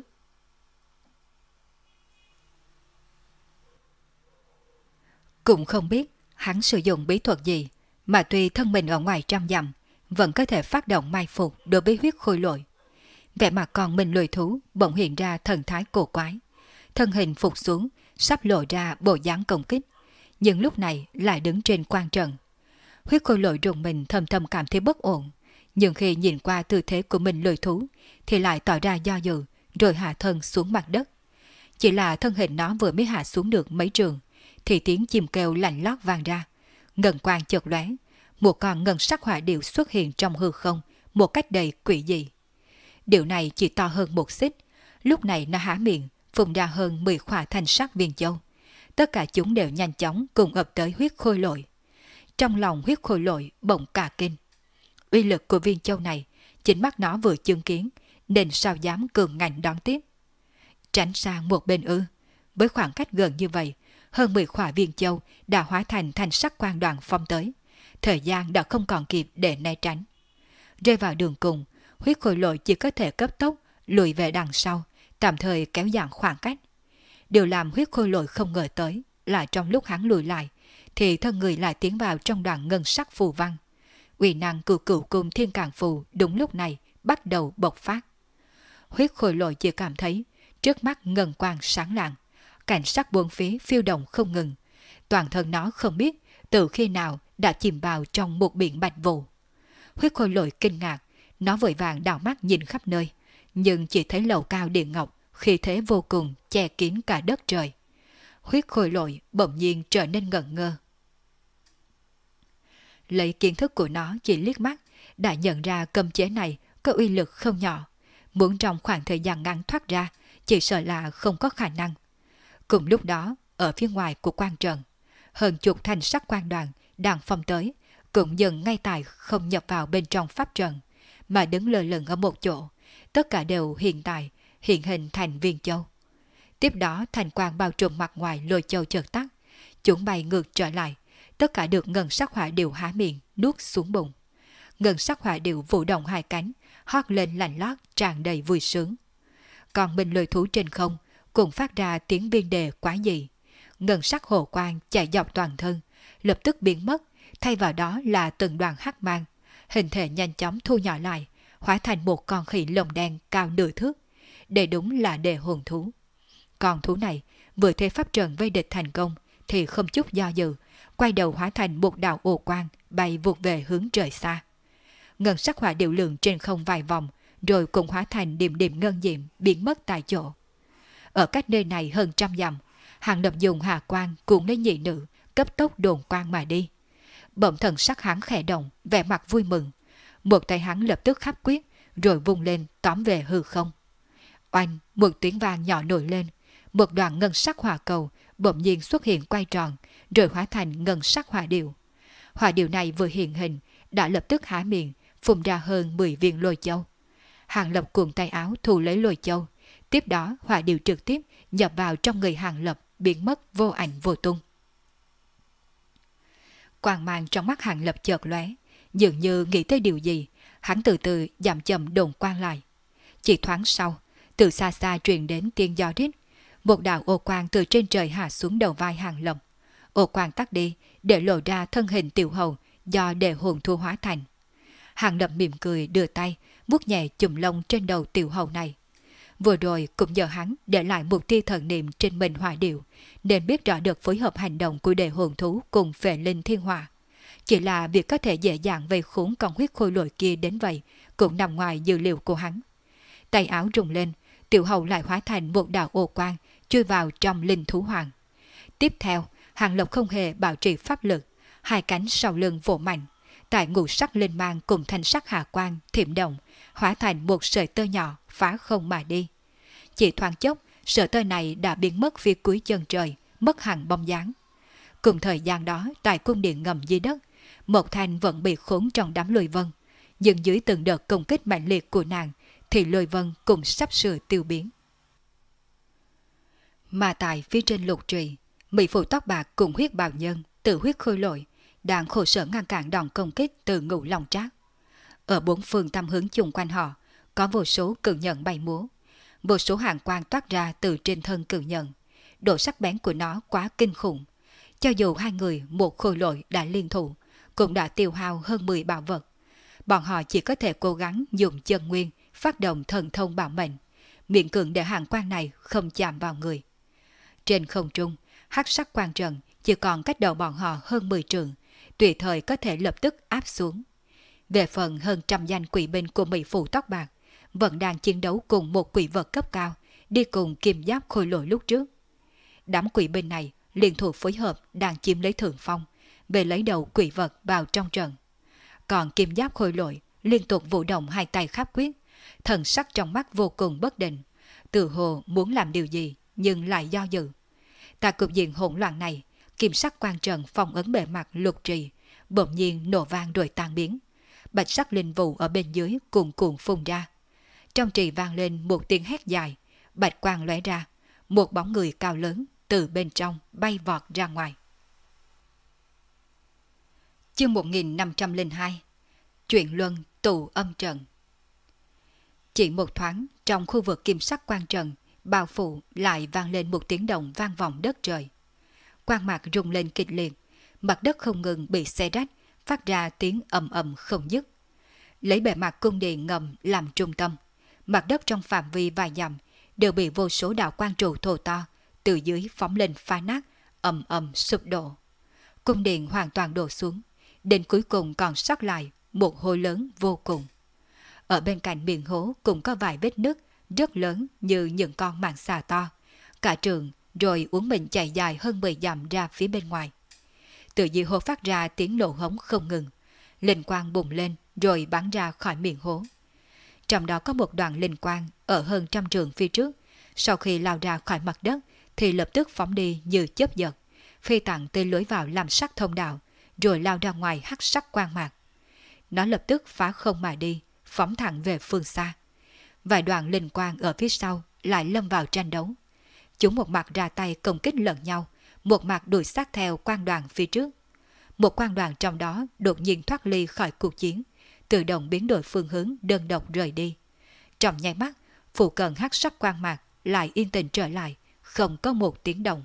Cũng không biết hắn sử dụng bí thuật gì, mà tuy thân mình ở ngoài trăm dặm, vẫn có thể phát động mai phục đối với huyết khôi lỗi. Vẻ mặt còn mình lôi thú bỗng hiện ra thần thái cổ quái. Thân hình phục xuống, sắp lộ ra bộ dáng công kích, nhưng lúc này lại đứng trên quan trận. Huyết khôi lỗi rùng mình thầm thầm cảm thấy bất ổn, nhưng khi nhìn qua tư thế của mình lôi thú thì lại tỏ ra do dự, rồi hạ thân xuống mặt đất. Chỉ là thân hình nó vừa mới hạ xuống được mấy trường, thì tiếng chim kêu lạnh lót vang ra. Ngân quang chợt lóe, một con ngân sắc hỏa điệu xuất hiện trong hư không một cách đầy quỷ dị. Điệu này chỉ to hơn một xích, lúc này nó há miệng phun ra hơn 10 khỏa thanh sắc viên châu. Tất cả chúng đều nhanh chóng cùng ập tới huyết khôi lỗi. Trong lòng huyết khôi lỗi bỗng cả kinh. Uy lực của viên châu này chính mắt nó vừa chứng kiến, nên sao dám cường ngạnh đón tiếp. Tránh sang một bên ư? Với khoảng cách gần như vậy, hơn 10 khỏa viên châu đã hóa thành thanh sắc quang đoàn phong tới. Thời gian đã không còn kịp để né tránh. Rơi vào đường cùng, huyết khôi lỗi chỉ có thể cấp tốc lùi về đằng sau, tạm thời kéo dài khoảng cách. Điều làm Huyết Khôi Lỗi không ngờ tới là trong lúc hắn lùi lại, thì thân người lại tiến vào trong đoạn ngân sắc phù văn. Uy năng cửu cửu cung thiên càn phù đúng lúc này bắt đầu bộc phát. Huyết Khôi Lỗi chỉ cảm thấy trước mắt ngân quang sáng lạng, cảnh sắc bốn phía phiêu động không ngừng. Toàn thân nó không biết từ khi nào đã chìm vào trong một biển bạch vụ. Huyết Khôi Lỗi kinh ngạc, nó vội vàng đảo mắt nhìn khắp nơi, nhưng chỉ thấy lầu cao điện ngọc, khí thế vô cùng che kín cả đất trời. Huyết Khôi Lỗi bỗng nhiên trở nên ngẩn ngơ. Lấy kiến thức của nó chỉ liếc mắt đã nhận ra cấm chế này có uy lực không nhỏ, muốn trong khoảng thời gian ngắn thoát ra chỉ sợ là không có khả năng. Cùng lúc đó, ở phía ngoài của quan trận, hơn chục thanh sắc quan đoàn đang phong tới, cũng dừng ngay tại không nhập vào bên trong pháp trận, mà đứng lơ lửng ở một chỗ, tất cả đều hiện hình thành viên châu. Tiếp đó thành quang bao trùm mặt ngoài lôi châu chợt tắt, chúng bay ngược trở lại, tất cả được ngân sắc hỏa điểu há miệng nuốt xuống bụng. Ngân sắc hỏa điểu vũ động hai cánh, hót lên lạnh lót tràn đầy vui sướng. Còn mình lôi thú trên không cũng phát ra tiếng biên đề quá dị. Ngân sắc hồ quang chạy dọc toàn thân, lập tức biến mất, thay vào đó là từng đoàn hắc mang, hình thể nhanh chóng thu nhỏ lại, hóa thành một con khỉ lồng đen cao nửa thước. Đây đúng là đề hồn thú. Con thú này vừa thấy pháp trận vây địch thành công thì không chút do dự, quay đầu hóa thành một đạo ồ quang bay vụt về hướng trời xa. Ngân sắc hỏa điệu lượn trên không vài vòng, rồi cũng hóa thành điểm điểm ngân diệm biến mất tại chỗ. Ở cách nơi này hơn 100 dặm, Hàng Lập dùng hà quang cuốn lấy nhị nữ, cấp tốc đồn quang mà đi. Bỗng thần sắc hắn khẽ động, vẻ mặt vui mừng. Một tay hắn lập tức khắp quyết, rồi vung lên tóm về hư không. Oanh, một tiếng vang nhỏ nổi lên, một đoàn ngân sắc hỏa cầu bỗng nhiên xuất hiện quay tròn, rồi hóa thành ngân sắc hỏa điệu. Hỏa điệu này vừa hiện hình, đã lập tức há miệng, phun ra hơn 10 viên lôi châu. Hàng Lập cuồng tay áo thu lấy lôi châu, tiếp đó hỏa điệu trực tiếp nhập vào trong người Hàng Lập, biến mất vô ảnh vô tung. Quang mang trong mắt Hàng Lập chợt lóe, dường như nghĩ tới điều gì, hắn từ từ giảm chậm đồn quang lại. Chỉ thoáng sau, từ xa xa truyền đến tiếng gió rít, một đạo ô quang từ trên trời hạ xuống đầu vai Hàng Lập. Ô quang tắt đi, để lộ ra thân hình tiểu hầu do đề hồn thu hóa thành. Hàng Lập mỉm cười đưa tay, vuốt nhẹ chùm lông trên đầu tiểu hầu này. Vừa rồi cũng nhờ hắn để lại một tia thần niệm trên mình hỏa điệu, nên biết rõ được phối hợp hành động của đề hồn thú cùng phệ linh thiên hỏa. Chỉ là việc có thể dễ dàng vây khốn con huyết khôi lỗi kia đến vậy cũng nằm ngoài dự liệu của hắn. Tay áo rung lên, tiểu hầu lại hóa thành một đạo ô quang chui vào trong linh thú hoàng. Tiếp theo, Hàng Lập không hề bảo trì pháp lực, hai cánh sau lưng vỗ mạnh, tại ngũ sắc linh mang cùng thanh sắc hà quang thiểm động, hóa thành một sợi tơ nhỏ phá không mà đi. Chỉ thoáng chốc, sợi tơ này đã biến mất phía cuối chân trời, mất hẳn bóng dáng. Cùng thời gian đó, tại cung điện ngầm dưới đất, Mộc Thanh vẫn bị khốn trong đám lôi vân, nhưng dưới từng đợt công kích mạnh liệt của nàng, thì lôi vân cũng sắp sửa tiêu biến. Mà tại phía trên lục trì, mỹ phụ tóc bạc cùng huyết bào nhân, tự huyết khôi lỗi, đang khổ sở ngăn cản đòn công kích từ Ngũ Long Trác. Ở bốn phương tam hướng chung quanh họ, có vô số cự nhận bay múa, vô số hàng quang toát ra từ trên thân cự nhận. Độ sắc bén của nó quá kinh khủng. Cho dù hai người một khôi lỗi đã liên thủ, cũng đã tiêu hao hơn 10 bảo vật. Bọn họ chỉ có thể cố gắng dùng chân nguyên, phát động thần thông bảo mệnh, miễn cưỡng để hàng quang này không chạm vào người. Trên không trung, hắc sắc quang trận chỉ còn cách đầu bọn họ hơn 10 trượng, tùy thời có thể lập tức áp xuống. Về phần hơn 100 danh quỷ binh của mỹ phụ tóc bạc, vẫn đang chiến đấu cùng một quỷ vật cấp cao, đi cùng kim giáp khôi lỗi lúc trước. Đám quỷ binh này liên thủ phối hợp đang chiếm lấy thượng phong, về lấy đầu quỷ vật vào trong trận. Còn kim giáp khôi lỗi liên tục vũ động hai tay khắp quyết, thần sắc trong mắt vô cùng bất định, tự hồ muốn làm điều gì nhưng lại do dự. Tại cục diện hỗn loạn này, kim sắc quang trận phong ấn bề mặt lục trì, bỗng nhiên nổ vang rồi tan biến. Bạch sắc linh vụ ở bên dưới cuồn cuộn phun ra. Trong trì vang lên một tiếng hét dài, bạch quang lóe ra, một bóng người cao lớn từ bên trong bay vọt ra ngoài. Chương 1502 Chuyện luân tụ âm trận. Chỉ một thoáng, trong khu vực kim sắc quang trận bao phủ lại vang lên một tiếng động vang vọng đất trời. Quang mạc rung lên kịch liệt, mặt đất không ngừng bị xé rách, phát ra tiếng ầm ầm không dứt. Lấy bề mặt cung điện ngầm làm trung tâm, mặt đất trong phạm vi vài dặm đều bị vô số đạo quang trụ thô to từ dưới phóng lên phá nát, ầm ầm sụp đổ. Cung điện hoàn toàn đổ xuống, đến cuối cùng còn sót lại một hố lớn vô cùng. Ở bên cạnh miệng hố cũng có vài vết nứt rất lớn như những con mãng xà to, cả trường rồi uốn mình chạy dài hơn 10 dặm ra phía bên ngoài. Từ dưới hố phát ra tiếng nổ hống không ngừng, linh quang bùng lên rồi bắn ra khỏi miệng hố. Trong đó có một đoạn linh quang ở hơn 100 trượng phía trước, sau khi lao ra khỏi mặt đất thì lập tức phóng đi như chớp giật, phi tặng tới lối vào làm sắc thông đạo, rồi lao ra ngoài hắc sắc quang mạc. Nó lập tức phá không mà đi, phóng thẳng về phương xa. Vài đoạn linh quang ở phía sau lại lâm vào tranh đấu. Chúng một mặt ra tay công kích lẫn nhau, một mặt đuổi sát theo quang đoàn phía trước. Một quang đoàn trong đó đột nhiên thoát ly khỏi cuộc chiến, tự động biến đổi phương hướng đơn độc rời đi. Trong nháy mắt, phụ cận hắc sắc quang mạc lại yên tĩnh trở lại, không có một tiếng động.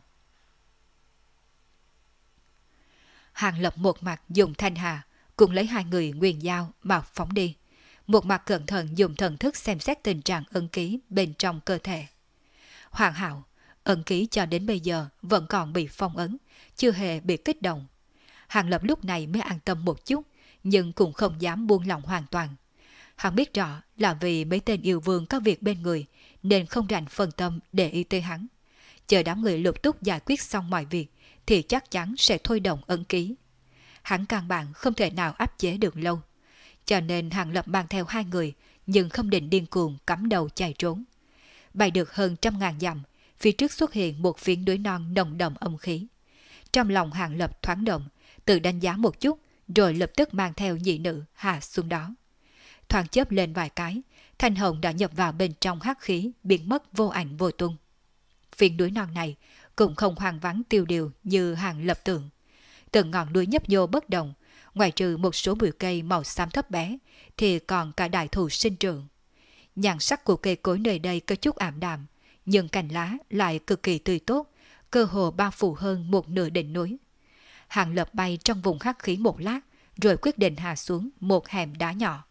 Hàng Lập một mặt dùng thanh hà, cùng lấy hai người nguyên dao mà phóng đi, một mặt cẩn thận dùng thần thức xem xét tình trạng ân ký bên trong cơ thể. Hoàn hảo, ân ký cho đến bây giờ vẫn còn bị phong ấn, chưa hề bị kích động. Hàng Lập lúc này mới an tâm một chút, nhưng cũng không dám buông lỏng hoàn toàn. Hắn biết rõ là vì mấy tên yêu vương có việc bên người, nên không rảnh phân tâm để ý tới hắn. Chờ đám người lục túc giải quyết xong mọi việc, thì chắc chắn sẽ thôi động ân ký. Hắn căn bản không thể nào áp chế được lâu. Cho nên Hàng Lập mang theo hai người, nhưng không định điên cuồng cắm đầu chạy trốn. Bay được hơn 100.000 dặm, phía trước xuất hiện một phiến núi non nồng đậm âm khí. Trong lòng Hàng Lập thoáng động, tự đánh giá một chút, rồi lập tức mang theo nhị nữ hạ xuống đó. Thoáng chớp lên vài cái, thanh hồng đã nhập vào bên trong hắc khí, biến mất vô ảnh vô tung. Phiến núi non này cũng không hoang vắng tiêu điều như Hàng Lập tưởng. Từng ngọn núi nhấp nhô bất động, ngoài trừ một số bụi cây màu xám thấp bé, thì còn cả đại thụ sinh trưởng. Nhan sắc của cây cối nơi đây có chút ảm đạm, nhưng cành lá lại cực kỳ tươi tốt, cơ hồ bao phủ hơn một nửa đỉnh núi. Hàng Lập bay trong vùng hắc khí một lát, rồi quyết định hạ xuống một hẻm đá nhỏ.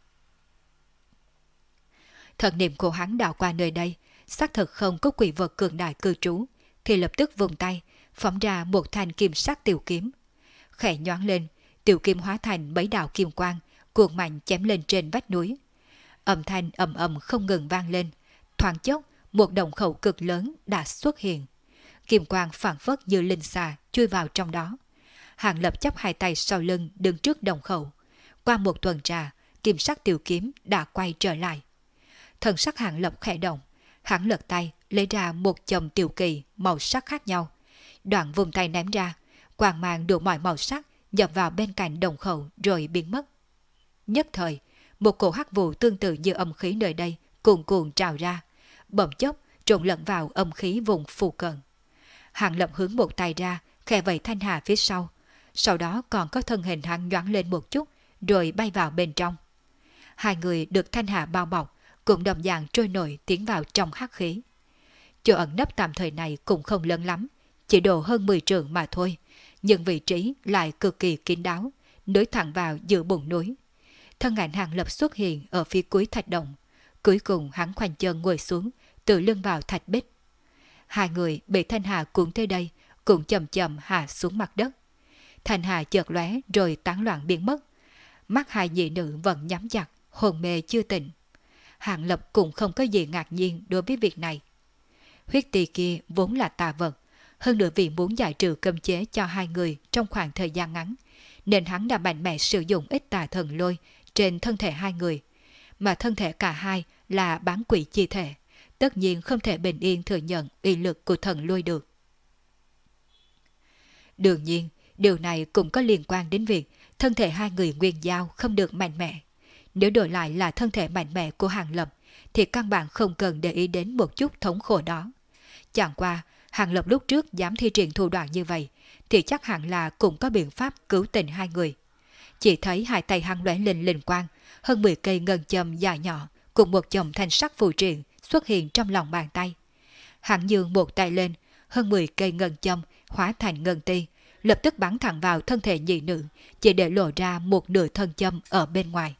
Thần niệm của hắn đảo qua nơi đây, xác thực không có quỷ vật cường đại cư trú, thì lập tức vùng tay, phóng ra một thanh kim sắc tiểu kiếm. Khẽ nhoáng lên, tiểu kiếm hóa thành mấy đạo kim quang, cuồng mạnh chém lên trên vách núi. Âm thanh ầm ầm không ngừng vang lên, thoáng chốc một động khẩu cực lớn đã xuất hiện. Kim quang phảng phất như linh xà chui vào trong đó. Hàng Lập chắp hai tay sau lưng đứng trước động khẩu. Qua một tuần trà, kim sắc tiểu kiếm đã quay trở lại. Thần sắc Hàng Lập khẽ động, hắn lật tay lấy ra một chồng tiểu kỳ màu sắc khác nhau. Đoạn vùng tay ném ra, quang mang đủ mọi màu sắc nhập vào bên cạnh động khẩu rồi biến mất. Nhất thời, một cổ hắc vụ tương tự như âm khí nơi đây cuồn cuộn trào ra, bỗng chốc trộn lẫn vào âm khí vùng phù cận. Hàng Lập hướng một tay ra, khẽ vẫy thanh hà phía sau đó còn có thân hình hắn nhoáng lên một chút, rồi bay vào bên trong. Hai người được thanh hà bao bọc, cũng đồng dạng trôi nổi tiến vào trong hắc khí. Chỗ ẩn nấp tạm thời này cũng không lớn lắm, chỉ độ hơn 10 trượng mà thôi, nhưng vị trí lại cực kỳ kín đáo, nối thẳng vào giữa bụng núi. Thân ảnh Hàng Lập xuất hiện ở phía cuối thạch động, cuối cùng hắn khoanh chân ngồi xuống, tựa lưng vào thạch bích. Hai người bị thanh hà cuốn tới đây, cũng chậm chậm hạ xuống mặt đất. Thanh hà chợt lóe rồi tán loạn biến mất. Mắt hai nhị nữ vẫn nhắm chặt, hồn mê chưa tỉnh. Hàng Lập cũng không có gì ngạc nhiên đối với việc này. Huyết tỳ kia vốn là tà vật, hơn nữa vì muốn giải trừ cấm chế cho hai người trong khoảng thời gian ngắn, nên hắn đã mạnh mẽ sử dụng ít tà thần lôi trên thân thể hai người, mà thân thể cả hai là bán quỷ chi thể, tất nhiên không thể bình yên thừa nhận uy lực của thần lôi được. Đương nhiên, điều này cũng có liên quan đến việc thân thể hai người nguyên giao không được mạnh mẽ. Nếu đổi lại là thân thể mạnh mẽ của Hàng Lập, thì căn bản không cần để ý đến một chút thống khổ đó. Chẳng qua, Hàng Lập lúc trước dám thi triển thủ đoạn như vậy, thì chắc hẳn là cũng có biện pháp cứu tình hai người. Chỉ thấy hai tay hắn lóe lên linh quang, hơn 10 cây ngân châm dài nhỏ cùng một chồng thanh sắc phù triện xuất hiện trong lòng bàn tay. Hắn nhường một tay lên, hơn 10 cây ngân châm hóa thành ngân ti, lập tức bắn thẳng vào thân thể nhị nữ, chỉ để lộ ra một nửa thân châm ở bên ngoài.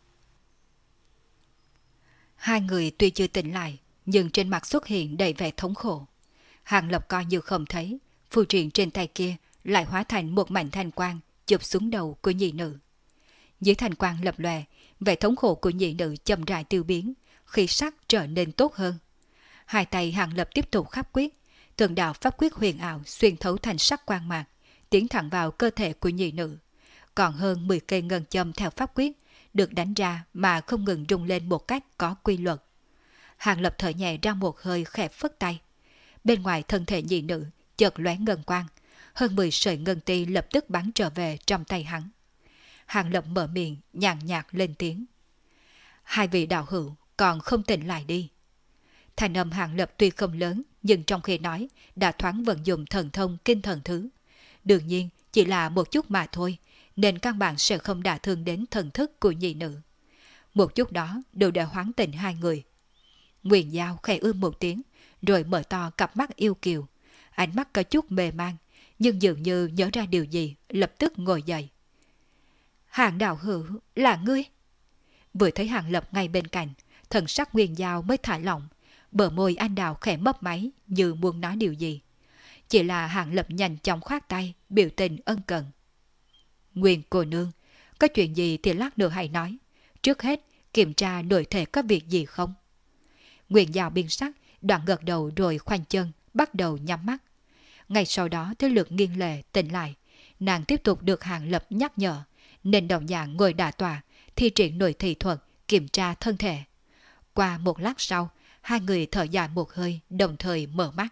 Hai người tuy chưa tỉnh lại, nhưng trên mặt xuất hiện đầy vẻ thống khổ. Hàng Lập coi như không thấy, phù triện trên tay kia lại hóa thành một mảnh thanh quang chụp xuống đầu của nhị nữ. Dưới thanh quang lập lòe, vẻ thống khổ của nhị nữ chậm rãi tiêu biến, khí sắc trở nên tốt hơn. Hai tay Hàng Lập tiếp tục khắp quyết, từng đạo pháp quyết huyền ảo xuyên thấu thành sắc quang mạc, tiến thẳng vào cơ thể của nhị nữ. Còn hơn 10 cây ngân châm theo pháp quyết được đánh ra mà không ngừng rung lên một cách có quy luật. Hàng Lập thở nhẹ ra một hơi, khẽ phất tay. Bên ngoài thân thể nhị nữ chợt lóe ngân quang, hơn 10 sợi ngân ti lập tức bắn trở về trong tay hắn. Hàng Lập mở miệng nhàn nhạt lên tiếng. Hai vị đạo hữu còn không tỉnh lại đi. Thành âm Hàng Lập tuy không lớn, nhưng trong khi nói đã thoáng vận dụng thần thông kinh thần thứ. Đương nhiên chỉ là một chút mà thôi, nên căn bản sẽ không đả thương đến thần thức của nhị nữ. Một chút đó đều đã hoán tỉnh hai người. Nguyên Giao khẽ một tiếng, rồi mở to cặp mắt yêu kiều. Ánh mắt có chút mê man, nhưng dường như nhớ ra điều gì, lập tức ngồi dậy. Hàng đạo hữu, là ngươi? Vừa thấy Hàng Lập ngay bên cạnh, thần sắc Nguyên Giao mới thả lỏng, bờ môi anh đào khẽ mấp máy như muốn nói điều gì. Chỉ là Hàng Lập nhanh chóng khoát tay, biểu tình ân cần. Nguyên cô nương, có chuyện gì thì lát nữa hãy nói. Trước hết, kiểm tra nội thể có việc gì không? Nguyên Giao biên sắc, đoạn gật đầu rồi khoanh chân, bắt đầu nhắm mắt. Ngay sau đó thế lực Nghiên Lệ tỉnh lại, nàng tiếp tục được Hàng Lập nhắc nhở, nên đồng dạng ngồi đả tọa, thi triển nội thị thuật, kiểm tra thân thể. Qua một lát sau, hai người thở dài một hơi, đồng thời mở mắt.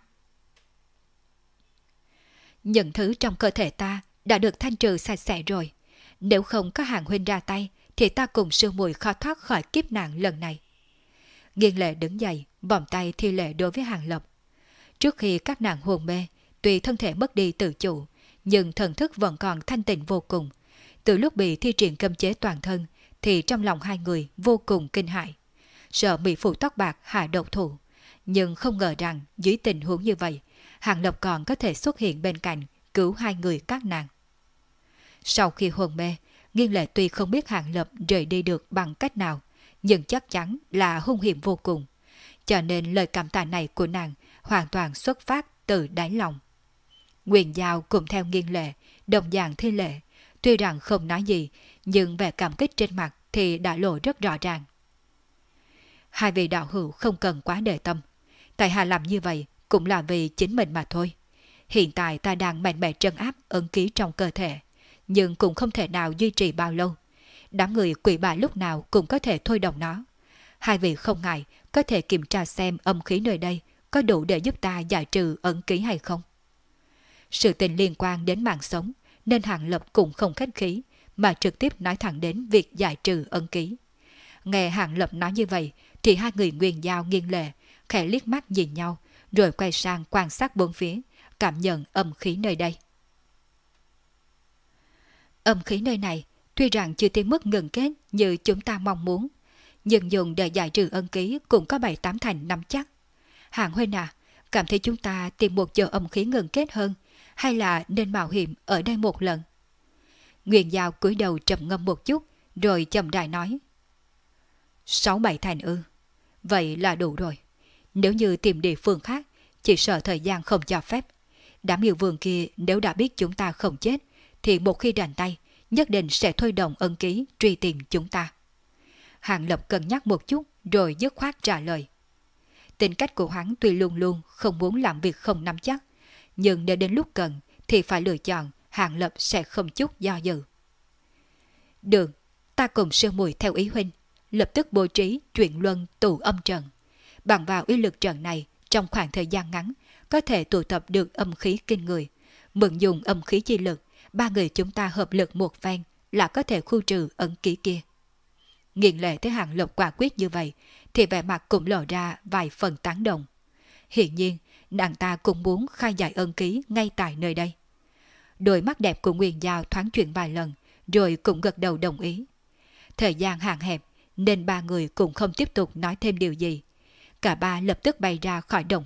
Những thứ trong cơ thể ta đã được thanh trừ sạch sẽ rồi. Nếu không có Hàng huynh ra tay, thì ta cùng sư muội khó thoát khỏi kiếp nạn lần này. Nghiên Lệ đứng dậy, vòng tay thi lễ đối với Hàng Lập. Trước khi các nàng hôn mê, tuy thân thể mất đi tự chủ, nhưng thần thức vẫn còn thanh tịnh vô cùng. Từ lúc bị thi triển cấm chế toàn thân, thì trong lòng hai người vô cùng kinh hãi, sợ mỹ phụ tóc bạc hạ độc thủ. Nhưng không ngờ rằng dưới tình huống như vậy, Hàng Lập còn có thể xuất hiện bên cạnh cứu hai người các nàng. Sau khi hôn mê, Nghiên Lệ tuy không biết Hàng Lập rời đi được bằng cách nào, nhưng chắc chắn là hung hiểm vô cùng. Cho nên lời cảm tạ này của nàng hoàn toàn xuất phát từ đáy lòng. Nguyên Giao cùng theo Nghiên Lệ, đồng dạng thi lễ, tuy rằng không nói gì, nhưng vẻ cảm kích trên mặt thì đã lộ rất rõ ràng. Hai vị đạo hữu không cần quá để tâm. Tại hạ làm như vậy cũng là vì chính mình mà thôi. Hiện tại ta đang mạnh mẽ trấn áp ấn ký trong cơ thể, nhưng cũng không thể nào duy trì bao lâu. Đám người quỷ bại lúc nào cũng có thể thôi động nó. Hai vị không ngại có thể kiểm tra xem âm khí nơi đây có đủ để giúp ta giải trừ ấn ký hay không. Sự tình liên quan đến mạng sống, nên Hàng Lập cũng không khách khí, mà trực tiếp nói thẳng đến việc giải trừ ấn ký. Nghe Hàng Lập nói như vậy, thì hai người Nguyên Giao Nghiên Lệ khẽ liếc mắt nhìn nhau, rồi quay sang quan sát bốn phía, cảm nhận âm khí nơi đây. Âm khí nơi này tuy rằng chưa tới mức ngừng kết như chúng ta mong muốn, nhưng dùng để giải trừ ân ký cũng có 7-8 thành nắm chắc. Hàng huynh à, cảm thấy chúng ta tìm một chỗ âm khí ngừng kết hơn, hay là nên mạo hiểm ở đây một lần? Nguyên Giao cúi đầu trầm ngâm một chút, rồi chậm rãi nói. 6-7 thành ư? Vậy là đủ rồi. Nếu như tìm địa phương khác, chỉ sợ thời gian không cho phép. Đám yêu vương kia nếu đã biết chúng ta không chết, thì một khi rảnh tay, nhất định sẽ thôi động ân ký truy tìm chúng ta. Hàng Lập cân nhắc một chút, rồi dứt khoát trả lời. Tính cách của hắn tuy luôn luôn không muốn làm việc không nắm chắc, nhưng nếu đến lúc cần thì phải lựa chọn, Hàng Lập sẽ không chút do dự. Được, ta cùng sư muội theo ý huynh, lập tức bố trí chuyển luân tụ âm trận. Bằng vào uy lực trận này, trong khoảng thời gian ngắn, có thể tụ tập được âm khí kinh người. Mượn dùng âm khí chi lực, ba người chúng ta hợp lực một phen là có thể khu trừ ấn ký kia. Nghiên Lệ thấy Hàng Lập quả quyết như vậy, thì vẻ mặt cũng lộ ra vài phần tán đồng. Hiển nhiên, nàng ta cũng muốn khai giải ân ký ngay tại nơi đây. Đôi mắt đẹp của Nguyên Giao thoáng chuyển vài lần, rồi cũng gật đầu đồng ý. Thời gian hạn hẹp, nên ba người cũng không tiếp tục nói thêm điều gì. Cả ba lập tức bay ra khỏi động quật,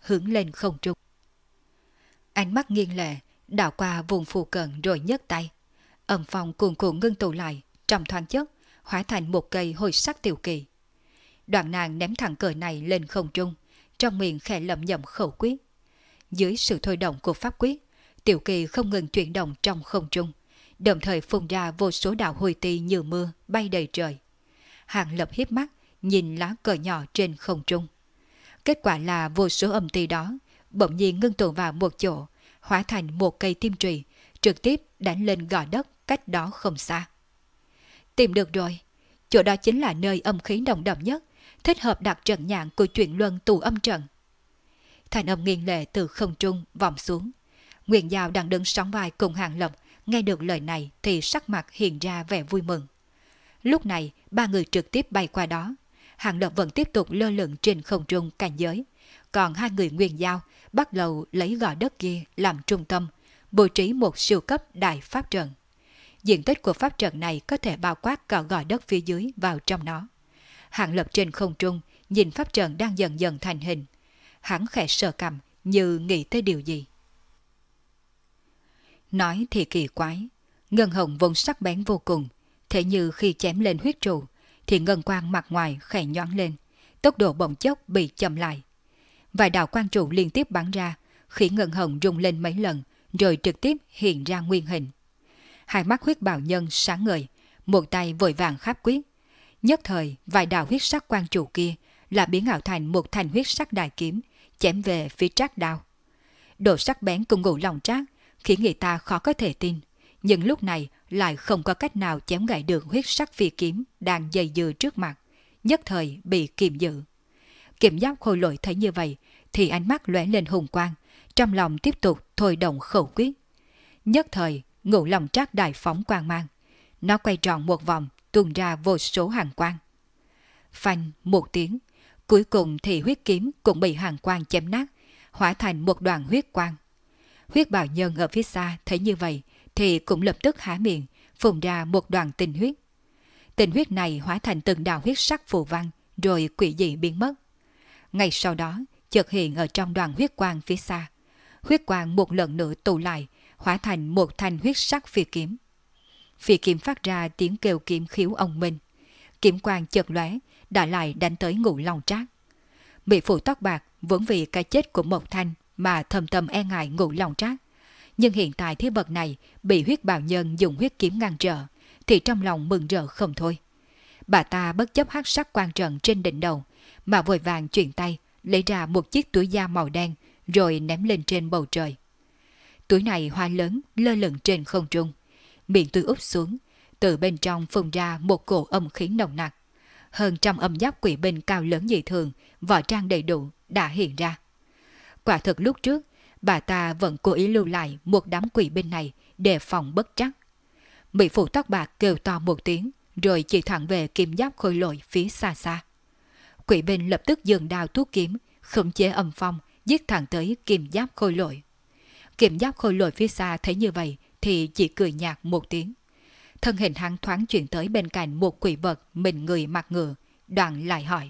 hướng lên không trung. Ánh mắt nghiêng lệ, đảo qua vùng phù cận rồi nhấc tay. Âm phong cuồn cuộn ngưng tụ lại, trong thoáng chốc, hóa thành một cây hồi sắc tiểu kỳ. Đoạn nàng ném thẳng cờ này lên không trung, trong miệng khẽ lẩm nhẩm khẩu quyết. Dưới sự thôi động của pháp quyết, tiểu kỳ không ngừng chuyển động trong không trung, đồng thời phun ra vô số đạo hồi ti như mưa bay đầy trời. Hàng Lập hiếp mắt, nhìn lá cờ nhỏ trên không trung. Kết quả là vô số âm ti đó bỗng nhiên ngưng tụ vào một chỗ, hóa thành một cây tim trì, trực tiếp đánh lên gò đất cách đó không xa. Tìm được rồi, chỗ đó chính là nơi âm khí nồng đậm nhất, thích hợp đặt trận nhạn của chuyển luân tù âm trận. Thành âm nghiêng lệ từ không trung vọng xuống. Nguyên Giao đang đứng sóng vai cùng Hàng Lập, nghe được lời này thì sắc mặt hiện ra vẻ vui mừng. Lúc này, ba người trực tiếp bay qua đó. Hàng Lập vẫn tiếp tục lơ lửng trên không trung cảnh giới, còn hai người Nguyên Giao bắt đầu lấy gò đất kia làm trung tâm, bố trí một siêu cấp đại pháp trận. Diện tích của pháp trận này có thể bao quát cả gò đất phía dưới vào trong nó. Hàng Lập trên không trung nhìn pháp trận đang dần dần thành hình. Hắn khẽ sờ cằm như nghĩ tới điều gì. Nói thì kỳ quái, ngân hồng vốn sắc bén vô cùng, thế như khi chém lên huyết trụ thì ngân quang mặt ngoài khẽ nhoáng lên, tốc độ bỗng chốc bị chậm lại. Vài đạo quang trụ liên tiếp bắn ra, khiến ngân hồng rung lên mấy lần rồi trực tiếp hiện ra nguyên hình. Hai mắt huyết bào nhân sáng ngời, một tay vội vàng kháp quyết. Nhất thời vài đạo huyết sắc quang trụ kia là biến ảo thành một thanh huyết sắc đại kiếm, chém về phía Trác Đao. Độ sắc bén của Ngũ Long Trác khiến người ta khó có thể tin, nhưng lúc này lại không có cách nào chém gãy được huyết sắc phi kiếm đang dày dừa trước mặt, nhất thời bị kiềm giữ. Kiểm Giáp Khôi Lỗi thấy như vậy thì ánh mắt lóe lên hùng quang, trong lòng tiếp tục thôi động khẩu quyết. Nhất thời Ngũ Long Trác đại phóng quang mang, nó quay tròn một vòng, tuôn ra vô số hàng quang. Phanh một tiếng, cuối cùng thì huyết kiếm cũng bị hàng quang chém nát, hóa thành một đoàn huyết quang. Huyết bào nhân ở phía xa thấy như vậy thì cũng lập tức há miệng, phun ra một đoàn tinh huyết. Tinh huyết này hóa thành từng đạo huyết sắc phù văn, rồi quỷ dị biến mất. Ngay sau đó, chợt hiện ở trong đoàn huyết quang phía xa. Huyết quang một lần nữa tụ lại, hóa thành một thanh huyết sắc phi kiếm. Phi kiếm phát ra tiếng kêu kiếm khiếu ông minh. Kiếm quang chợt lóe, đã lại đánh tới Ngũ Long Trác. Mỹ phụ tóc bạc vốn vì cái chết của Mộc Thanh mà thầm thầm e ngại Ngũ Long Trác, nhưng hiện tại thế vật này bị huyết bào nhân dùng huyết kiếm ngăn trở, thì trong lòng mừng rỡ không thôi. Bà ta bất chấp hắc sắc quan trận trên đỉnh đầu, mà vội vàng chuyển tay lấy ra một chiếc túi da màu đen rồi ném lên trên bầu trời. Túi này hoa lớn lơ lửng trên không trung, miệng túi úp xuống, từ bên trong phun ra một cổ âm khí nồng nặc. Hơn trăm âm giáp quỷ binh cao lớn dị thường, võ trang đầy đủ đã hiện ra. Quả thực lúc trước, bà ta vẫn cố ý lưu lại một đám quỷ binh này để phòng bất trắc. Mỹ phụ tóc bạc kêu to một tiếng, rồi chỉ thẳng về Kim Giáp Khôi Lỗi phía xa xa. Quỷ binh lập tức dừng đao tuốt kiếm, khống chế âm phong, giết thẳng tới Kim Giáp Khôi Lỗi. Kim Giáp Khôi Lỗi phía xa thấy như vậy thì chỉ cười nhạt một tiếng. Thân hình hắn thoáng chuyển tới bên cạnh một quỷ vật mình người mặc ngựa, đoạn lại hỏi.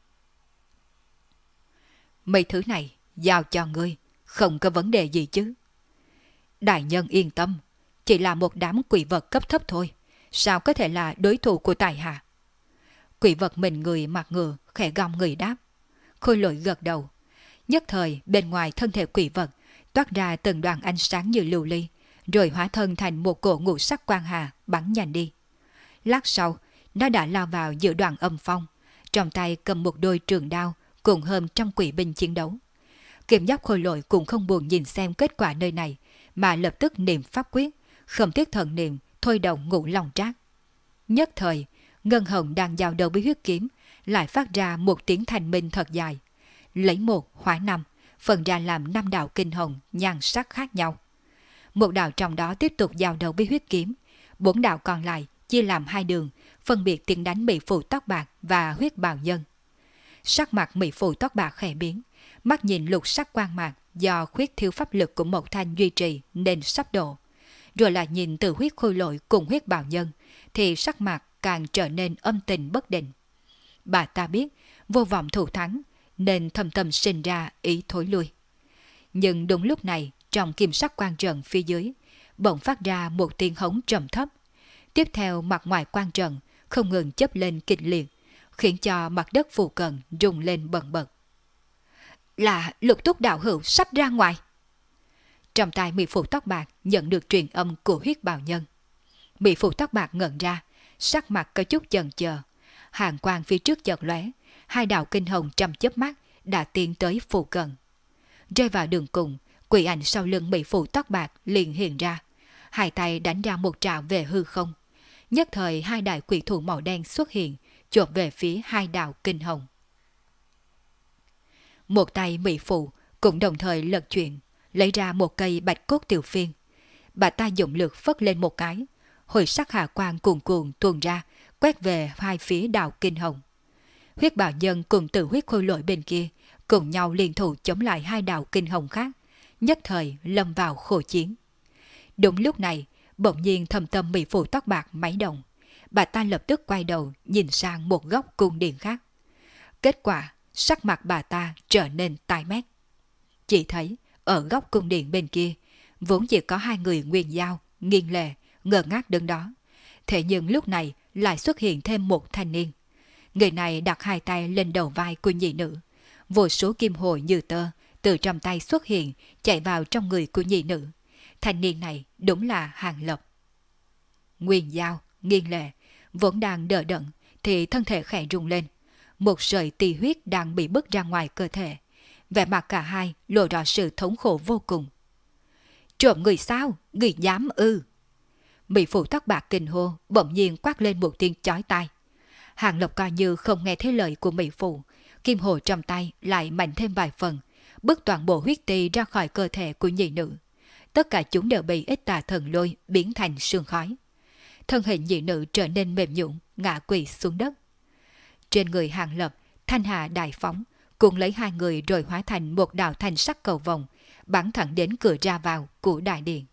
Mấy thứ này giao cho ngươi, không có vấn đề gì chứ? Đại nhân yên tâm, chỉ là một đám quỷ vật cấp thấp thôi, sao có thể là đối thủ của tài hạ? Quỷ vật mình người mặc ngựa khẽ gom người đáp. Khôi Lỗi gật đầu. Nhất thời bên ngoài thân thể quỷ vật toát ra từng đoàn ánh sáng như lưu ly, rồi hóa thân thành một cổ ngũ sắc quang hà bắn nhanh đi. Lát sau, nó đã lao vào giữa đoàn âm phong, trong tay cầm một đôi trường đao cùng hơn trăm quỷ binh chiến đấu. Kim Giáp Khôi Lỗi cũng không buồn nhìn xem kết quả nơi này, mà lập tức niệm pháp quyết, không tiếc thần niệm thôi động Ngũ Long Trác. Nhất thời, ngân hồng đang giao đầu với huyết kiếm lại phát ra một tiếng thanh minh thật dài, lấy một hóa năm, phần ra làm 5 đạo kinh hồng nhan sắc khác nhau. Một đạo trong đó tiếp tục giao đầu với huyết kiếm, 4 đạo còn lại chia làm 2 đường, phân biệt tiến đánh Mỹ phụ tóc bạc và huyết bào nhân. Sắc mặt Mỹ phụ tóc bạc khẽ biến, mắt nhìn lục sắc quang mạc do khuyết thiếu pháp lực của Mộc Thanh duy trì nên sắp đổ. Rồi lại nhìn từ huyết Khôi Lỗi cùng huyết bào nhân thì sắc mặt càng trở nên âm tình bất định. Bà ta biết vô vọng thủ thắng, nên thầm thầm sinh ra ý thối lui. Nhưng đúng lúc này, trong kim sắc quan trận phía dưới, bỗng phát ra một tiếng hống trầm thấp. Tiếp theo mặt ngoài quan trận không ngừng chớp lên kịch liệt, khiến cho mặt đất phụ cận rung lên bần bật. Là Lục Túc đạo hữu sắp ra ngoài. Trong tay mỹ phụ tóc bạc nhận được truyền âm của huyết bào nhân. Mỹ phụ tóc bạc ngẩn ra, sắc mặt có chút chần chờ. Hàng quang phía trước chợt lóe, hai đạo kinh hồng trong chớp mắt đã tiến tới phụ cận. Rơi vào đường cùng, quỷ ảnh sau lưng mỹ phụ tóc bạc liền hiện ra, hai tay đánh ra một trảo về hư không. Nhất thời hai đại quỷ thủ màu đen xuất hiện, chộp về phía hai đạo kinh hồng. Một tay mỹ phụ cũng đồng thời lật chuyển, lấy ra một cây bạch cốt tiểu phiên. Bà ta dụng lực phất lên một cái, hồi sắc hà quang cuồn cuộn tuôn ra, quét về hai phía đạo kinh hồng. Huyết bào nhân cùng tử huyết khôi lỗi bên kia cùng nhau liên thủ chống lại hai đạo kinh hồng khác, nhất thời lâm vào khổ chiến. Đúng lúc này, bỗng nhiên thâm tâm mỹ phụ tóc bạc máy động, bà ta lập tức quay đầu nhìn sang một góc cung điện khác. Kết quả, sắc mặt bà ta trở nên tái mét. Chỉ thấy ở góc cung điện bên kia, vốn chỉ có hai người Nguyên Giao, Nghiên Lệ, ngơ ngác đứng đó. Thế nhưng lúc này lại xuất hiện thêm một thanh niên. Người này đặt hai tay lên đầu vai của nhị nữ. Vô số kim hồi như tơ từ trong tay xuất hiện, chạy vào trong người của nhị nữ. Thanh niên này đúng là Hàng Lập. Nguyên Giao, Nghiên Lệ vốn đang đỡ đẫn thì thân thể khẽ rung lên. Một sợi tì huyết đang bị bứt ra ngoài cơ thể. Vẻ mặt cả hai lộ rõ sự thống khổ vô cùng. Trộm người sao? Người dám ư? Mỹ phụ tóc bạc kinh hô bỗng nhiên quát lên một tiếng chói tai. Hàng Lập coi như không nghe thấy lời của Mỹ phụ, kim hồ trong tay lại mạnh thêm vài phần, bứt toàn bộ huyết ti ra khỏi cơ thể của nhị nữ. Tất cả chúng đều bị ít tà thần lôi biến thành sương khói. Thân hình nhị nữ trở nên mềm nhũn, ngã quỵ xuống đất. Trên người Hàng Lập, thanh hà đại phóng, cuốn lấy hai người rồi hóa thành một đạo thanh sắc cầu vồng, bắn thẳng đến cửa ra vào của đại điện.